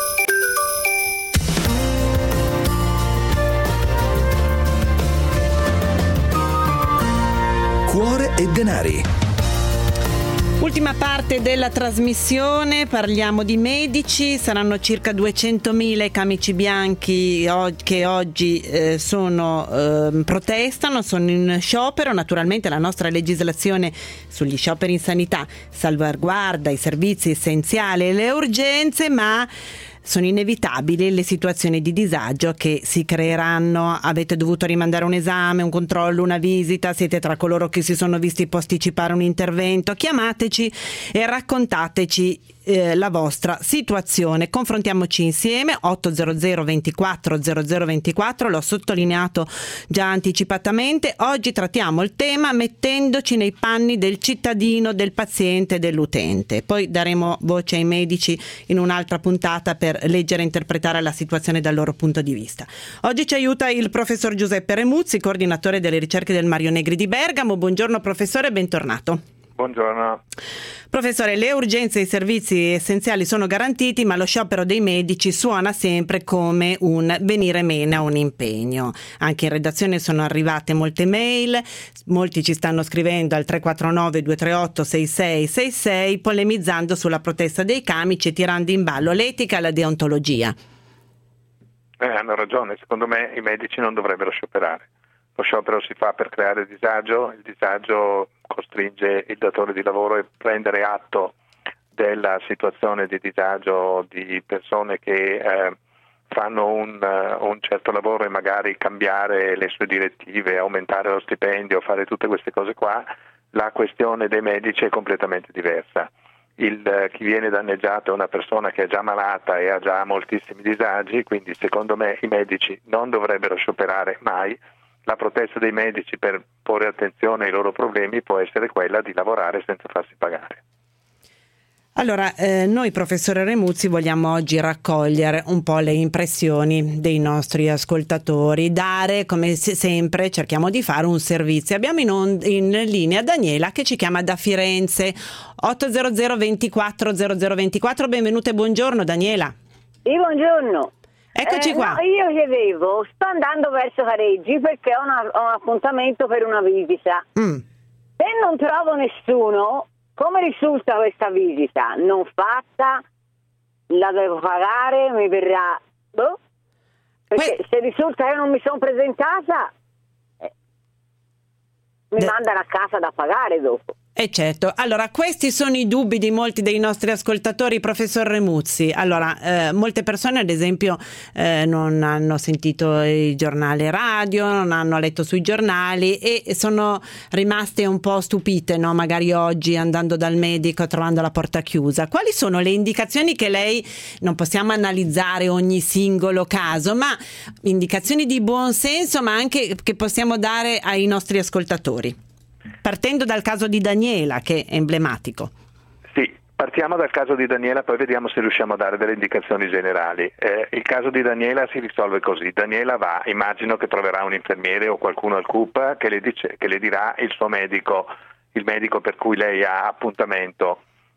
J: Cuore e denari.
C: Ultima parte della trasmissione, parliamo di medici, saranno circa 200.000 i camici bianchi che oggi protestano, sono in sciopero. Naturalmente la nostra legislazione sugli scioperi in sanità salvaguarda i servizi essenziali e le urgenze, ma sono inevitabili le situazioni di disagio che si creeranno. Avete dovuto rimandare un esame, un controllo, una visita, siete tra coloro che si sono visti posticipare un intervento. Chiamateci e raccontateci la vostra situazione. Confrontiamoci insieme. 800 24 0024, l'ho sottolineato già anticipatamente. Oggi trattiamo il tema mettendoci nei panni del cittadino, del paziente, dell'utente. Poi daremo voce ai medici in un'altra puntata per leggere e interpretare la situazione dal loro punto di vista. Oggi ci aiuta il professor Giuseppe Remuzzi, coordinatore delle ricerche del Mario Negri di Bergamo. Buongiorno professore, bentornato.
D: Buongiorno.
C: Professore, le urgenze e i servizi essenziali sono garantiti, ma lo sciopero dei medici suona sempre come un venire meno a un impegno. Anche in redazione sono arrivate molte mail, molti ci stanno scrivendo al 349 238 6666 polemizzando sulla protesta dei camici e tirando in ballo l'etica e la deontologia.
D: Hanno ragione, secondo me i medici non dovrebbero scioperare. Lo sciopero si fa per creare disagio, il disagio costringe il datore di lavoro a prendere atto
K: della situazione di disagio di persone che fanno un certo lavoro e magari cambiare le sue direttive, aumentare lo stipendio, fare tutte queste cose qua, la questione dei medici è completamente diversa. Chi viene danneggiato è una persona che è già malata e ha già moltissimi disagi, quindi secondo me i medici non dovrebbero scioperare mai. La protesta dei medici per porre attenzione ai loro problemi può essere quella di lavorare senza farsi pagare.
C: Allora, noi professore Remuzzi vogliamo oggi raccogliere un po' le impressioni dei nostri ascoltatori, dare come sempre, cerchiamo di fare un servizio. Abbiamo in linea Daniela che ci chiama da Firenze, 800 24 0024, benvenuta e buongiorno Daniela.
L: Sì, buongiorno.
C: Eccoci qua.
L: No, io chiedevo, sto andando verso Careggi perché ho un appuntamento per una visita. Se non trovo nessuno, come risulta questa visita? Non fatta? La devo pagare? Mi verrà? Perché se risulta che non mi sono presentata, mi mandano a casa da pagare dopo.
C: Certo, allora questi sono i dubbi di molti dei nostri ascoltatori, professor Remuzzi. Allora, molte persone ad esempio non hanno sentito i giornali radio, non hanno letto sui giornali e sono rimaste un po' stupite, no? Magari oggi andando dal medico trovando la porta chiusa. Quali sono le indicazioni che lei, non possiamo analizzare ogni singolo caso, ma indicazioni di buon senso ma anche che possiamo dare ai nostri ascoltatori? Partendo dal caso di Daniela, che è emblematico.
K: Sì, partiamo dal caso di Daniela, poi vediamo se riusciamo a dare delle indicazioni generali. Il caso di Daniela si risolve così. Daniela va, immagino che troverà un infermiere o qualcuno al CUP che le dirà il suo medico, il medico per cui lei ha appuntamento,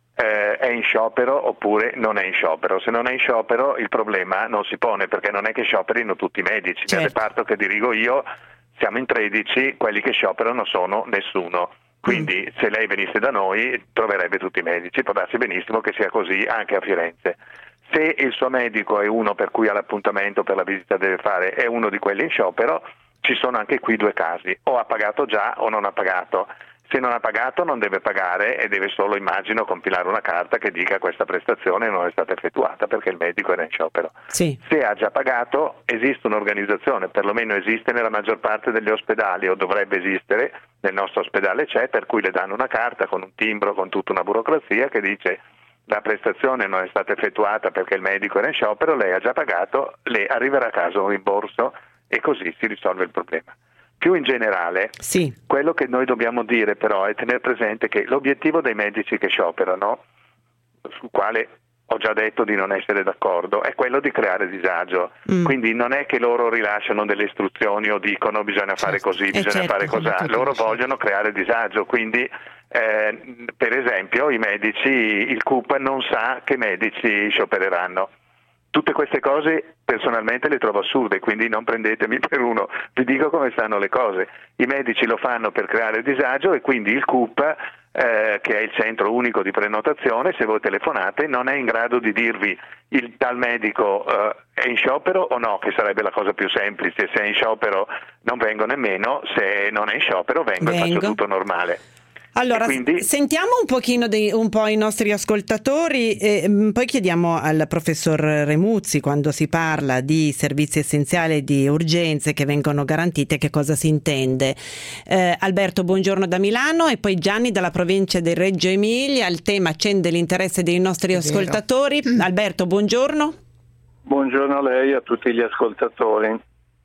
K: è in sciopero oppure non è in sciopero. Se non è in sciopero il problema non si pone, perché non è che scioperino tutti i medici. Certo. Nel reparto che dirigo io siamo in 13, quelli che scioperano sono nessuno, quindi se lei venisse da noi troverebbe tutti i medici, può darsi benissimo che sia così anche a Firenze. Se il suo medico è uno per cui ha l'appuntamento per la visita deve fare, è uno di quelli in sciopero, ci sono anche qui due casi, o ha pagato già o non ha pagato. Se non ha pagato non deve pagare e deve solo, immagino, compilare una carta che dica questa prestazione non è stata effettuata perché il medico era in sciopero.
C: Sì.
K: Se ha già pagato esiste un'organizzazione, perlomeno esiste nella maggior parte degli ospedali o dovrebbe esistere, nel nostro ospedale c'è, per cui le danno una carta con un timbro, con tutta una burocrazia che dice la prestazione non è stata effettuata perché il medico era in sciopero, lei ha già pagato, le arriverà a casa un rimborso e così si risolve il problema. Più in generale,
C: sì.
K: Quello che noi dobbiamo dire però è tenere presente che l'obiettivo dei medici che scioperano, sul quale ho già detto di non essere d'accordo, è quello di creare disagio. Quindi non è che loro rilasciano delle istruzioni o dicono bisogna fare così, bisogna fare cos'ha, loro vogliono creare disagio. Quindi per esempio i medici, il CUP non sa che medici sciopereranno. Tutte queste cose personalmente le trovo assurde, quindi non prendetemi per uno, vi dico come stanno le cose. I medici lo fanno per creare disagio e quindi il CUP, che è il centro unico di prenotazione, se voi telefonate non è in grado di dirvi il tal medico è in sciopero o no, che sarebbe la cosa più semplice. Se è in sciopero non vengo nemmeno, se non è in sciopero vengo. E faccio tutto normale.
C: Allora,
K: quindi
C: sentiamo un po' i nostri ascoltatori e poi chiediamo al professor Remuzzi, quando si parla di servizi essenziali e di urgenze che vengono garantite, che cosa si intende. Alberto, buongiorno da Milano, e poi Gianni dalla provincia di Reggio Emilia. Il tema accende l'interesse dei nostri ascoltatori. Alberto, buongiorno.
M: Buongiorno a lei e a tutti gli ascoltatori.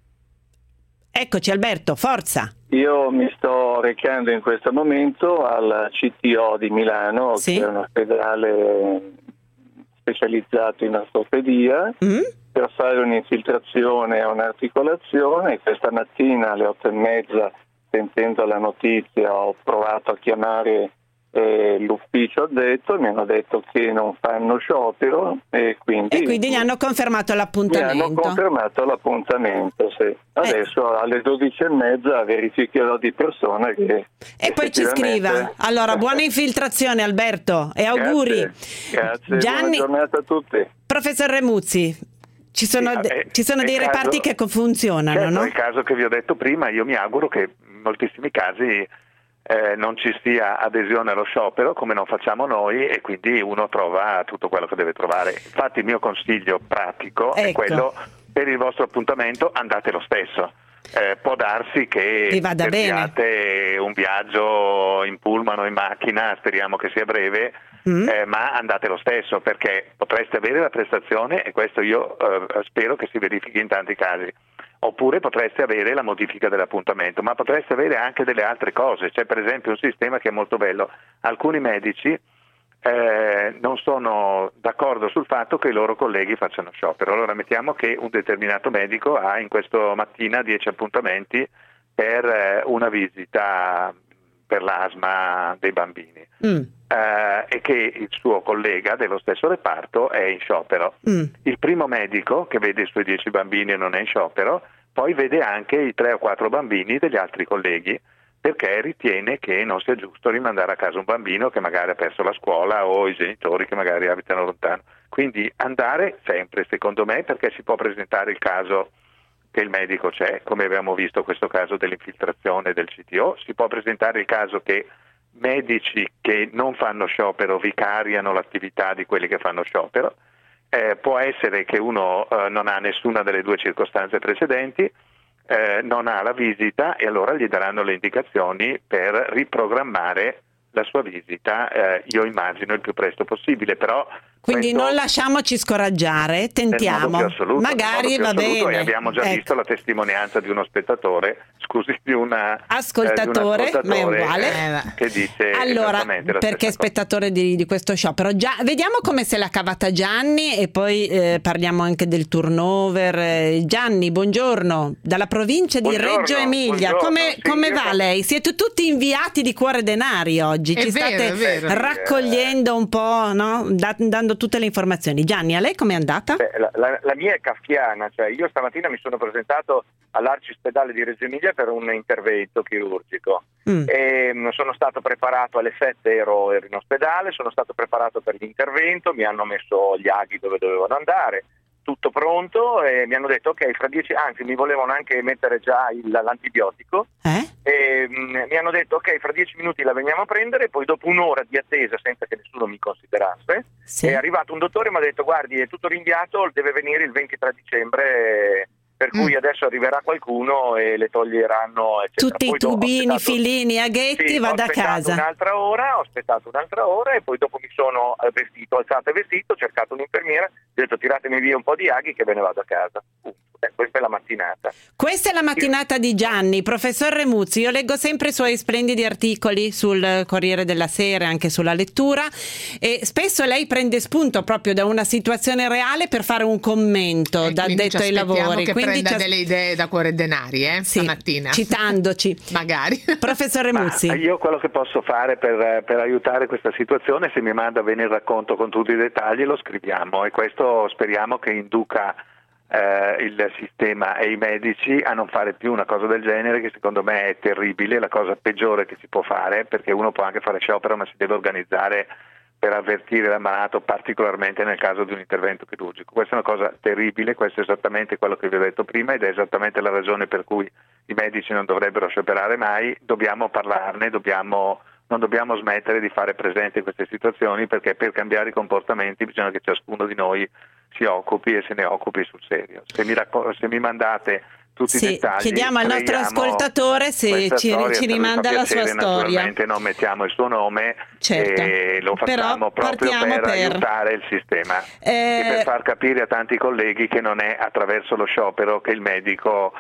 C: Eccoci Alberto, forza.
M: Io mi sto recando in questo momento al CTO di Milano, che è un ospedale specializzato in ortopedia, per fare un'infiltrazione a un'articolazione. Questa mattina alle 8:30, sentendo la notizia, ho provato a chiamare l'ufficio addetto, mi hanno detto che non fanno sciopero e quindi
C: gli hanno confermato l'appuntamento.
M: Mi hanno confermato l'appuntamento, sì. Adesso alle 12:30 verificherò di persona che
C: e poi ci scriva. Allora, buona infiltrazione Alberto e auguri.
M: Grazie.
C: Gianni,
M: buona giornata a tutti.
C: Professor Remuzzi, ci sono dei reparti che funzionano,
K: certo,
C: no?
K: Il caso che vi ho detto prima, io mi auguro che in moltissimi casi non ci sia adesione allo sciopero come non facciamo noi, e quindi uno trova tutto quello che deve trovare. Infatti il mio consiglio pratico è quello: per il vostro appuntamento andate lo stesso. Può darsi che perdiate un viaggio in pullman o in macchina, speriamo che sia breve, ma andate lo stesso, perché potreste avere la prestazione, e questo io spero che si verifichi in tanti casi, oppure potreste avere la modifica dell'appuntamento, ma potreste avere anche delle altre cose. C'è per esempio un sistema che è molto bello: alcuni medici non sono d'accordo sul fatto che i loro colleghi facciano sciopero. Allora mettiamo che un determinato medico ha in questa mattina 10 appuntamenti per una visita per l'asma dei bambini, e che il suo collega dello stesso reparto è in sciopero. Il primo medico, che vede i suoi 10 bambini e non è in sciopero, poi vede anche i 3 o 4 bambini degli altri colleghi, perché ritiene che non sia giusto rimandare a casa un bambino che magari ha perso la scuola, o i genitori che magari abitano lontano. Quindi andare sempre, secondo me, perché si può presentare il caso che il medico c'è, come abbiamo visto questo caso dell'infiltrazione del CTO, si può presentare il caso che medici che non fanno sciopero vicariano l'attività di quelli che fanno sciopero, può essere che uno non ha nessuna delle due circostanze precedenti, non ha la visita, e allora gli daranno le indicazioni per riprogrammare la sua visita, io immagino il più presto possibile, però
C: quindi non lasciamoci scoraggiare, tentiamo, magari va bene.
K: E abbiamo già visto la testimonianza di uno spettatore, di un
C: ascoltatore, ma è uguale,
K: che dice
C: allora, perché è spettatore di questo sciopero. Già, vediamo come se l'ha cavata Gianni, e poi parliamo anche del turnover. Gianni, buongiorno, dalla provincia di Reggio Emilia. Come va lei? Siete tutti inviati di Cuore Denari oggi, ci state raccogliendo un po', no? Dando tutte le informazioni. Gianni, a lei com'è andata?
N: La mia è kafkiana, cioè io stamattina mi sono presentato all'Arcispedale di Reggio Emilia per un intervento chirurgico e sono stato preparato alle 7, ero in ospedale, sono stato preparato per l'intervento, mi hanno messo gli aghi dove dovevano andare, tutto pronto, e mi hanno detto ok, fra 10, anzi mi volevano anche mettere già l'antibiotico, e mi hanno detto ok, fra 10 minuti la veniamo a prendere, e poi dopo un'ora di attesa senza che nessuno mi considerasse, è arrivato un dottore e mi ha detto guardi, è tutto rinviato, deve venire il 23 dicembre, per cui adesso arriverà qualcuno e le toglieranno, eccetera.
C: Tutti i tubini, filini, aghetti, vada a casa.
N: Ho aspettato un'altra ora, e poi dopo mi sono vestito, alzato e vestito, ho cercato un'infermiera, ho detto tiratemi via un po' di aghi che ve ne vado a casa. Questa è la mattinata.
C: Questa è la mattinata di Gianni. Professor Remuzzi, io leggo sempre i suoi splendidi articoli sul Corriere della Sera, anche sulla Lettura, e spesso lei prende spunto proprio da una situazione reale per fare un commento da addetto ai lavori.
B: Che
C: quindi
B: prenda delle idee da Cuore Denari, stamattina.
C: Citandoci.
B: Magari.
C: Professor Remuzzi.
K: Io quello che posso fare per aiutare questa situazione, se mi manda bene il racconto con tutti i dettagli, lo scriviamo, e questo speriamo che induca il sistema e i medici a non fare più una cosa del genere, che secondo me è terribile, la cosa peggiore che si può fare, perché uno può anche fare sciopero, ma si deve organizzare per avvertire l'ammalato, particolarmente nel caso di un intervento chirurgico. Questa è una cosa terribile, questo è esattamente quello che vi ho detto prima, ed è esattamente la ragione per cui i medici non dovrebbero scioperare mai. Dobbiamo parlarne, non dobbiamo smettere di fare presente queste situazioni, perché per cambiare i comportamenti bisogna che ciascuno di noi si occupi, e se ne occupi sul serio. Se mi mandate tutti i dettagli,
C: chiediamo al nostro ascoltatore se ci rimanda la sua storia.
K: Naturalmente non mettiamo il suo nome, e lo facciamo proprio per aiutare il sistema, e per far capire a tanti colleghi che non è attraverso lo sciopero che il medico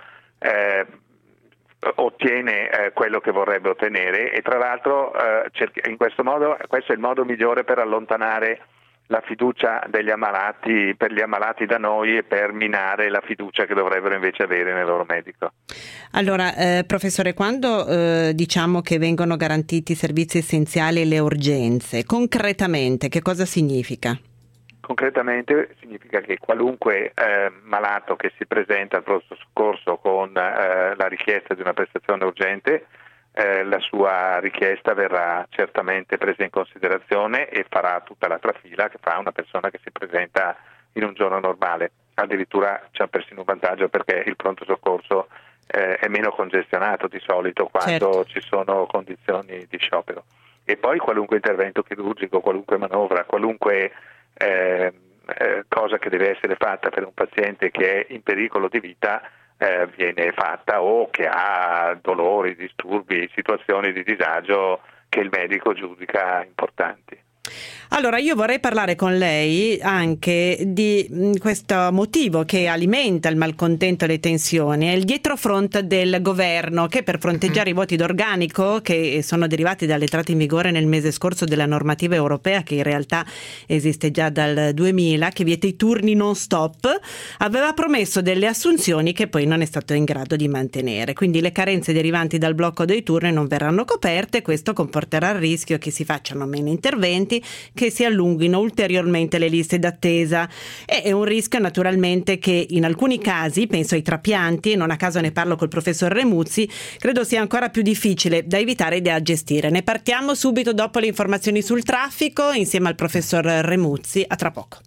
K: ottiene quello che vorrebbe ottenere, e tra l'altro in questo modo, questo è il modo migliore per allontanare la fiducia degli ammalati, per gli ammalati da noi, e per minare la fiducia che dovrebbero invece avere nel loro medico.
C: Allora, professore, quando diciamo che vengono garantiti i servizi essenziali e le urgenze, concretamente che cosa significa?
K: Concretamente significa che qualunque malato che si presenta al pronto soccorso con la richiesta di una prestazione urgente, la sua richiesta verrà certamente presa in considerazione, e farà tutta l'altra fila che fa una persona che si presenta in un giorno normale. Addirittura c'è persino un vantaggio, perché il pronto soccorso è meno congestionato di solito quando ci sono condizioni di sciopero. E poi qualunque intervento chirurgico, qualunque manovra, qualunque cosa che deve essere fatta per un paziente che è in pericolo di vita viene fatta, o che ha dolori, disturbi, situazioni di disagio che il medico giudica importanti.
C: Allora, io vorrei parlare con lei anche di questo motivo che alimenta il malcontento e le tensioni, è il dietrofront del governo che, per fronteggiare i voti d'organico che sono derivati dall'entrata in vigore nel mese scorso della normativa europea, che in realtà esiste già dal 2000, che vieta i turni non stop, aveva promesso delle assunzioni che poi non è stato in grado di mantenere. Quindi le carenze derivanti dal blocco dei turni non verranno coperte. Questo comporterà il rischio che si facciano meno interventi, che si allunghino ulteriormente le liste d'attesa. È un rischio naturalmente che in alcuni casi, penso ai trapianti, e non a caso ne parlo col professor Remuzzi, credo sia ancora più difficile da evitare e da gestire. Ne partiamo subito dopo le informazioni sul traffico insieme al professor Remuzzi. A tra poco.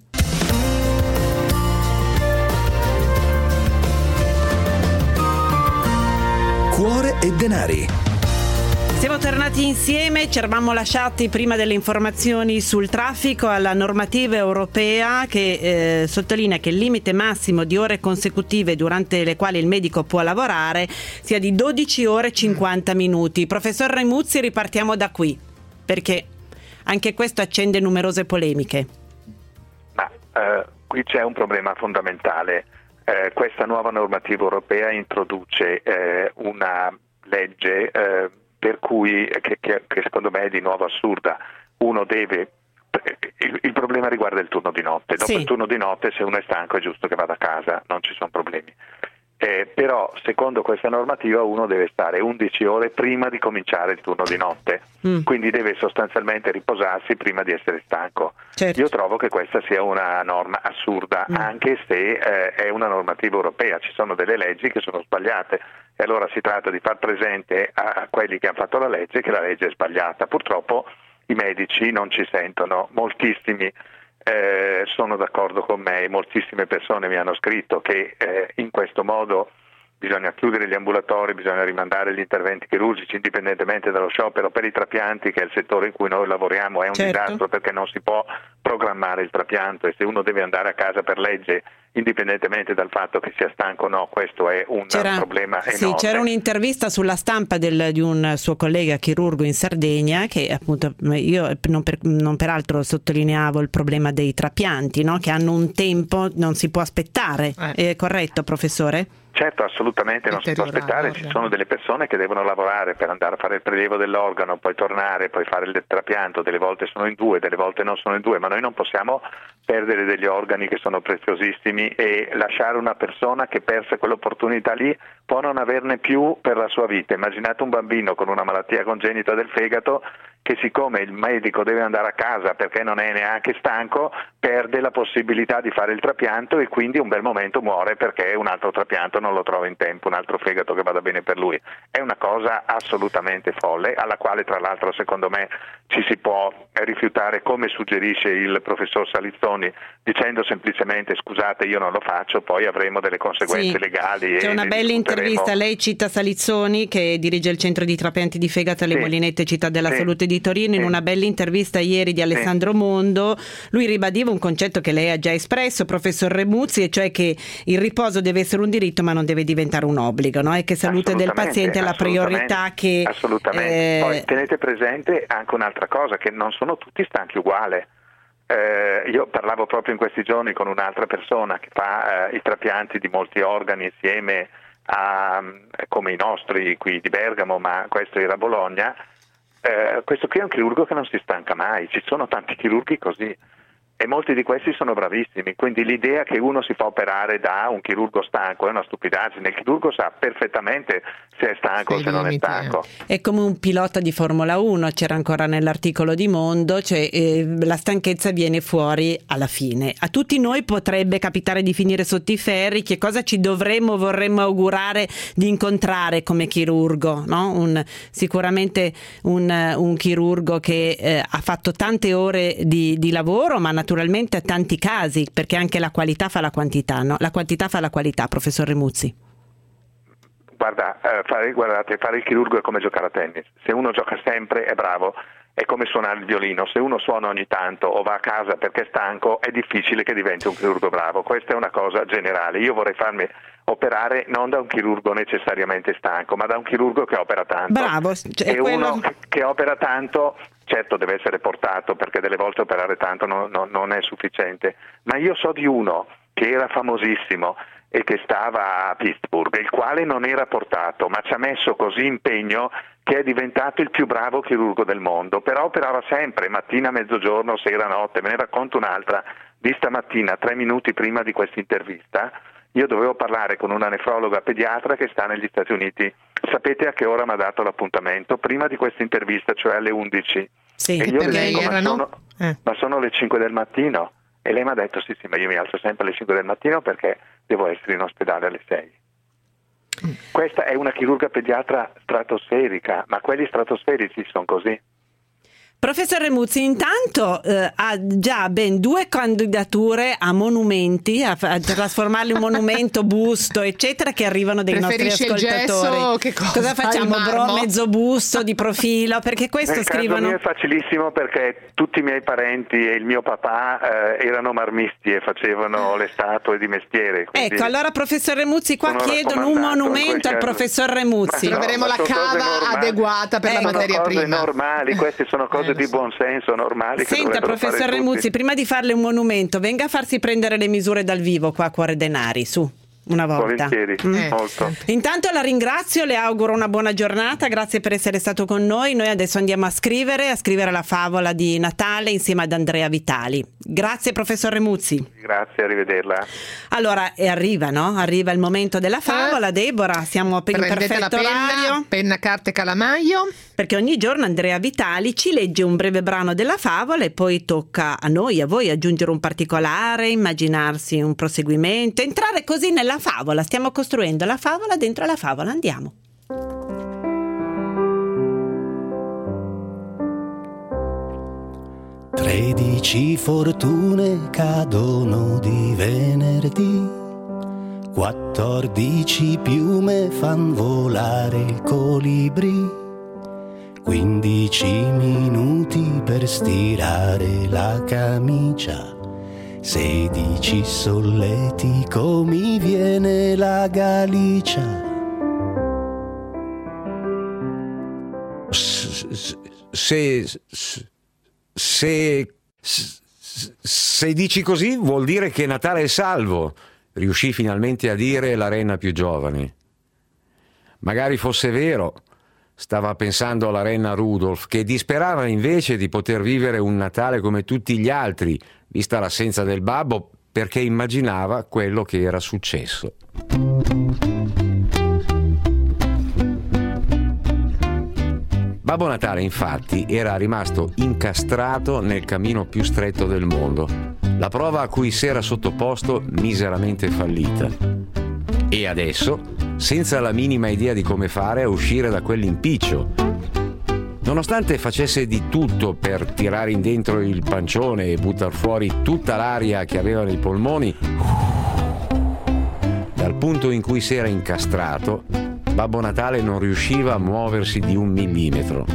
J: Cuore e denari.
C: Siamo tornati insieme, ci eravamo lasciati prima delle informazioni sul traffico alla normativa europea che sottolinea che il limite massimo di ore consecutive durante le quali il medico può lavorare sia di 12 ore e 50 minuti. Professor Remuzzi, ripartiamo da qui, perché anche questo accende numerose polemiche.
K: Ma qui c'è un problema fondamentale. Questa nuova normativa europea introduce una legge per cui che secondo me è di nuovo assurda. Uno deve il problema riguarda il turno di notte. Dopo il turno di notte, se uno è stanco è giusto che vada a casa, non ci sono problemi. Però secondo questa normativa uno deve stare 11 ore prima di cominciare il turno di notte, quindi deve sostanzialmente riposarsi prima di essere stanco. Io trovo che questa sia una norma assurda, anche se è una normativa europea. Ci sono delle leggi che sono sbagliate e allora si tratta di far presente a quelli che hanno fatto la legge che la legge è sbagliata. Purtroppo i medici non ci sentono, moltissimi sono d'accordo con me, moltissime persone mi hanno scritto che in questo modo bisogna chiudere gli ambulatori, bisogna rimandare gli interventi chirurgici indipendentemente dallo sciopero. Per i trapianti, che è il settore in cui noi lavoriamo, è un disastro, perché non si può programmare il trapianto e se uno deve andare a casa per legge, indipendentemente dal fatto che sia stanco o no, questo è un problema enorme.
C: Sì, c'era un'intervista sulla stampa di un suo collega chirurgo in Sardegna che appunto io non peraltro sottolineavo il problema dei trapianti, no? Che hanno un tempo, non si può aspettare. È corretto, professore?
K: Certo, assolutamente non si può aspettare, ci sono delle persone che devono lavorare per andare a fare il prelievo dell'organo, poi tornare, poi fare il trapianto, delle volte sono in due, delle volte non sono in due, ma noi non possiamo perdere degli organi che sono preziosissimi e lasciare una persona che perse quell'opportunità lì può non averne più per la sua vita. Immaginate un bambino con una malattia congenita del fegato che, siccome il medico deve andare a casa perché non è neanche stanco, perde la possibilità di fare il trapianto e quindi un bel momento muore perché un altro trapianto non lo trova in tempo, un altro fegato che vada bene per lui. È una cosa assolutamente folle, alla quale tra l'altro secondo me ci si può rifiutare, come suggerisce il professor Salizzoni, dicendo semplicemente scusate io non lo faccio, poi avremo delle conseguenze legali.
C: C'è una bella intervista, lei cita Salizzoni che dirige il centro di trapianti di fegato alle Molinette Città della Salute di Torino, in una bella intervista ieri di Alessandro Mondo. Lui ribadiva un concetto che lei ha già espresso, professor Remuzzi, e cioè che il riposo deve essere un diritto ma non deve diventare un obbligo, no? E che salute del paziente è la priorità che...
K: Assolutamente. Poi tenete presente anche un'altra cosa, che non sono tutti stanchi uguale. Io parlavo proprio in questi giorni con un'altra persona che fa i trapianti di molti organi insieme a, come i nostri qui di Bergamo, ma questo era a Bologna. Questo qui è un chirurgo che non si stanca mai, ci sono tanti chirurghi così e molti di questi sono bravissimi, quindi l'idea che uno si fa operare da un chirurgo stanco è una stupidaggine. Il chirurgo sa perfettamente se è stanco o se non è stanco.
C: È come un pilota di Formula 1, c'era ancora nell'articolo di Mondo, cioè la stanchezza viene fuori alla fine. A tutti noi potrebbe capitare di finire sotto i ferri. Che cosa ci vorremmo augurare di incontrare come chirurgo, no? Sicuramente un chirurgo che ha fatto tante ore di lavoro, ma naturalmente a tanti casi, perché anche la qualità fa la quantità, no? La quantità fa la qualità, professor Remuzzi.
K: Guarda, fare il chirurgo è come giocare a tennis. Se uno gioca sempre è bravo, è come suonare il violino. Se uno suona ogni tanto o va a casa perché è stanco, è difficile che diventi un chirurgo bravo. Questa è una cosa generale. Io vorrei farmi operare non da un chirurgo necessariamente stanco, ma da un chirurgo che opera tanto.
C: Bravo.
K: E uno che opera tanto, certo deve essere portato, perché delle volte operare tanto non è sufficiente. Ma io so di uno che era famosissimo e che stava a Pittsburgh, il quale non era portato, ma ci ha messo così impegno che è diventato il più bravo chirurgo del mondo, però operava sempre, mattina, mezzogiorno, sera, notte. Me ne racconto un'altra di stamattina, 3 minuti prima di questa intervista. Io dovevo parlare con una nefrologa pediatra che sta negli Stati Uniti. Sapete a che ora mi ha dato l'appuntamento? Prima di questa intervista, cioè alle 11.
C: Sì,
K: e io le dico, ma sono le 5 del mattino. E lei mi ha detto sì, ma io mi alzo sempre alle 5 del mattino perché devo essere in ospedale alle 6. Questa è una chirurga pediatra stratosferica, ma quelli stratosferici sono così.
C: Professor Remuzzi, intanto ha già ben 2 candidature a monumenti, a trasformarli in monumento, busto, eccetera, che arrivano dai nostri ascoltatori.
B: Il gesso, che cosa
C: facciamo? Mezzo busto di profilo? Perché questo scrivono.
K: Nel caso mio è facilissimo perché tutti i miei parenti e il mio papà erano marmisti e facevano le statue di mestiere.
C: Ecco, allora professor Remuzzi, qua chiedono un monumento al professor Remuzzi.
B: Troveremo la cava adeguata per la materia prima.
K: Sono cose normali, queste sono cose di buon senso normali.
C: Senta, professor Remuzzi, prima di farle un monumento, venga a farsi prendere le misure dal vivo qua a Cuore Denari, su, una volta.
K: Volentieri, molto.
C: Intanto la ringrazio, le auguro una buona giornata, grazie per essere stato con noi. Noi adesso andiamo a scrivere la favola di Natale insieme ad Andrea Vitali. Grazie professor Remuzzi.
K: Grazie, arrivederla.
C: Allora, arriva il momento della favola, Deborah, siamo in perfetto orario.
B: Penna, carta e calamaio.
C: Perché ogni giorno Andrea Vitali ci legge un breve brano della favola e poi tocca a noi, a voi, aggiungere un particolare, immaginarsi un proseguimento, entrare così nella favola. Stiamo costruendo la favola dentro la favola, andiamo.
O: Tredici fortune cadono di venerdì, 14 piume fan volare il colibrì, 15 minuti per stirare la camicia, 16 solletico mi viene la Galicia.
P: Se dici così vuol dire che Natale è salvo, riuscì finalmente a dire la renna più giovane. Magari fosse vero, stava pensando alla renna Rudolf, che disperava invece di poter vivere un Natale come tutti gli altri, vista l'assenza del babbo, perché immaginava quello che era successo. Babbo Natale, infatti, era rimasto incastrato nel camino più stretto del mondo, la prova a cui si era sottoposto miseramente fallita. E adesso, senza la minima idea di come fare a uscire da quell'impiccio, nonostante facesse di tutto per tirare in dentro il pancione e buttar fuori tutta l'aria che aveva nei polmoni, dal punto in cui si era incastrato, Babbo Natale non riusciva a muoversi di 1 millimetro.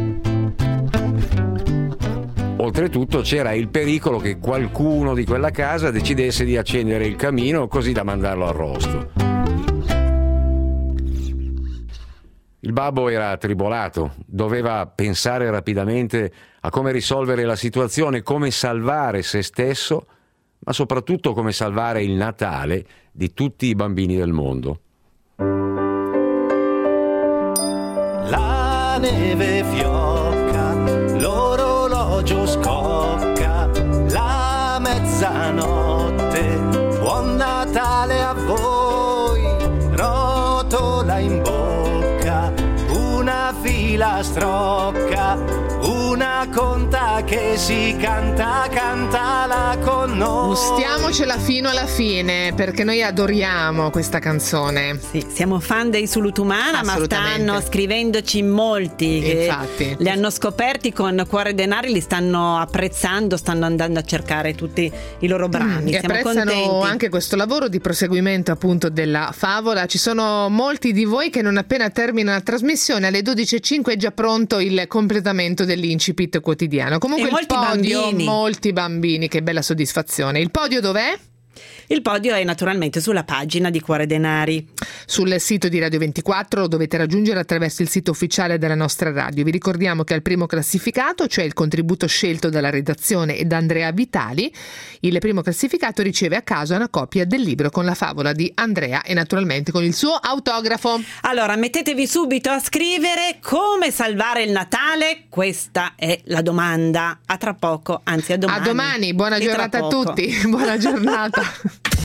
P: Oltretutto c'era il pericolo che qualcuno di quella casa decidesse di accendere il camino così da mandarlo arrosto. Il babbo era tribolato, doveva pensare rapidamente a come risolvere la situazione, come salvare se stesso, ma soprattutto come salvare il Natale di tutti i bambini del mondo.
O: La neve fiocca, l'orologio scocca, la mezzanotte, buon Natale a voi, rotola in bocca, una filastrocca, una racconta che si cantala con noi.
B: Gustiamocela fino alla fine, perché noi adoriamo questa canzone.
C: Sì, siamo fan dei Sulutumana, ma stanno scrivendoci molti che
B: infatti
C: li hanno scoperti con Cuore e Denari, li stanno apprezzando, stanno andando a cercare tutti i loro brani.
B: E
C: siamo
B: apprezzano
C: contenti
B: anche questo lavoro di proseguimento appunto della favola. Ci sono molti di voi che non appena termina la trasmissione alle 12.05 è già pronto il completamento dell'incipit quotidiano. Comunque
C: e molti bambini.
B: Molti bambini, che bella soddisfazione. Il podio dov'è?
C: Il podio è naturalmente sulla pagina di Cuore Denari.
B: Sul sito di Radio 24 lo dovete raggiungere attraverso il sito ufficiale della nostra radio. Vi ricordiamo che al primo classificato, cioè il contributo scelto dalla redazione e da Andrea Vitali, il primo classificato riceve a caso una copia del libro con la favola di Andrea e naturalmente con il suo autografo.
C: Allora, mettetevi subito a scrivere come salvare il Natale. Questa è la domanda. A tra poco, anzi a domani.
B: A domani, buona giornata a tutti. Buona giornata.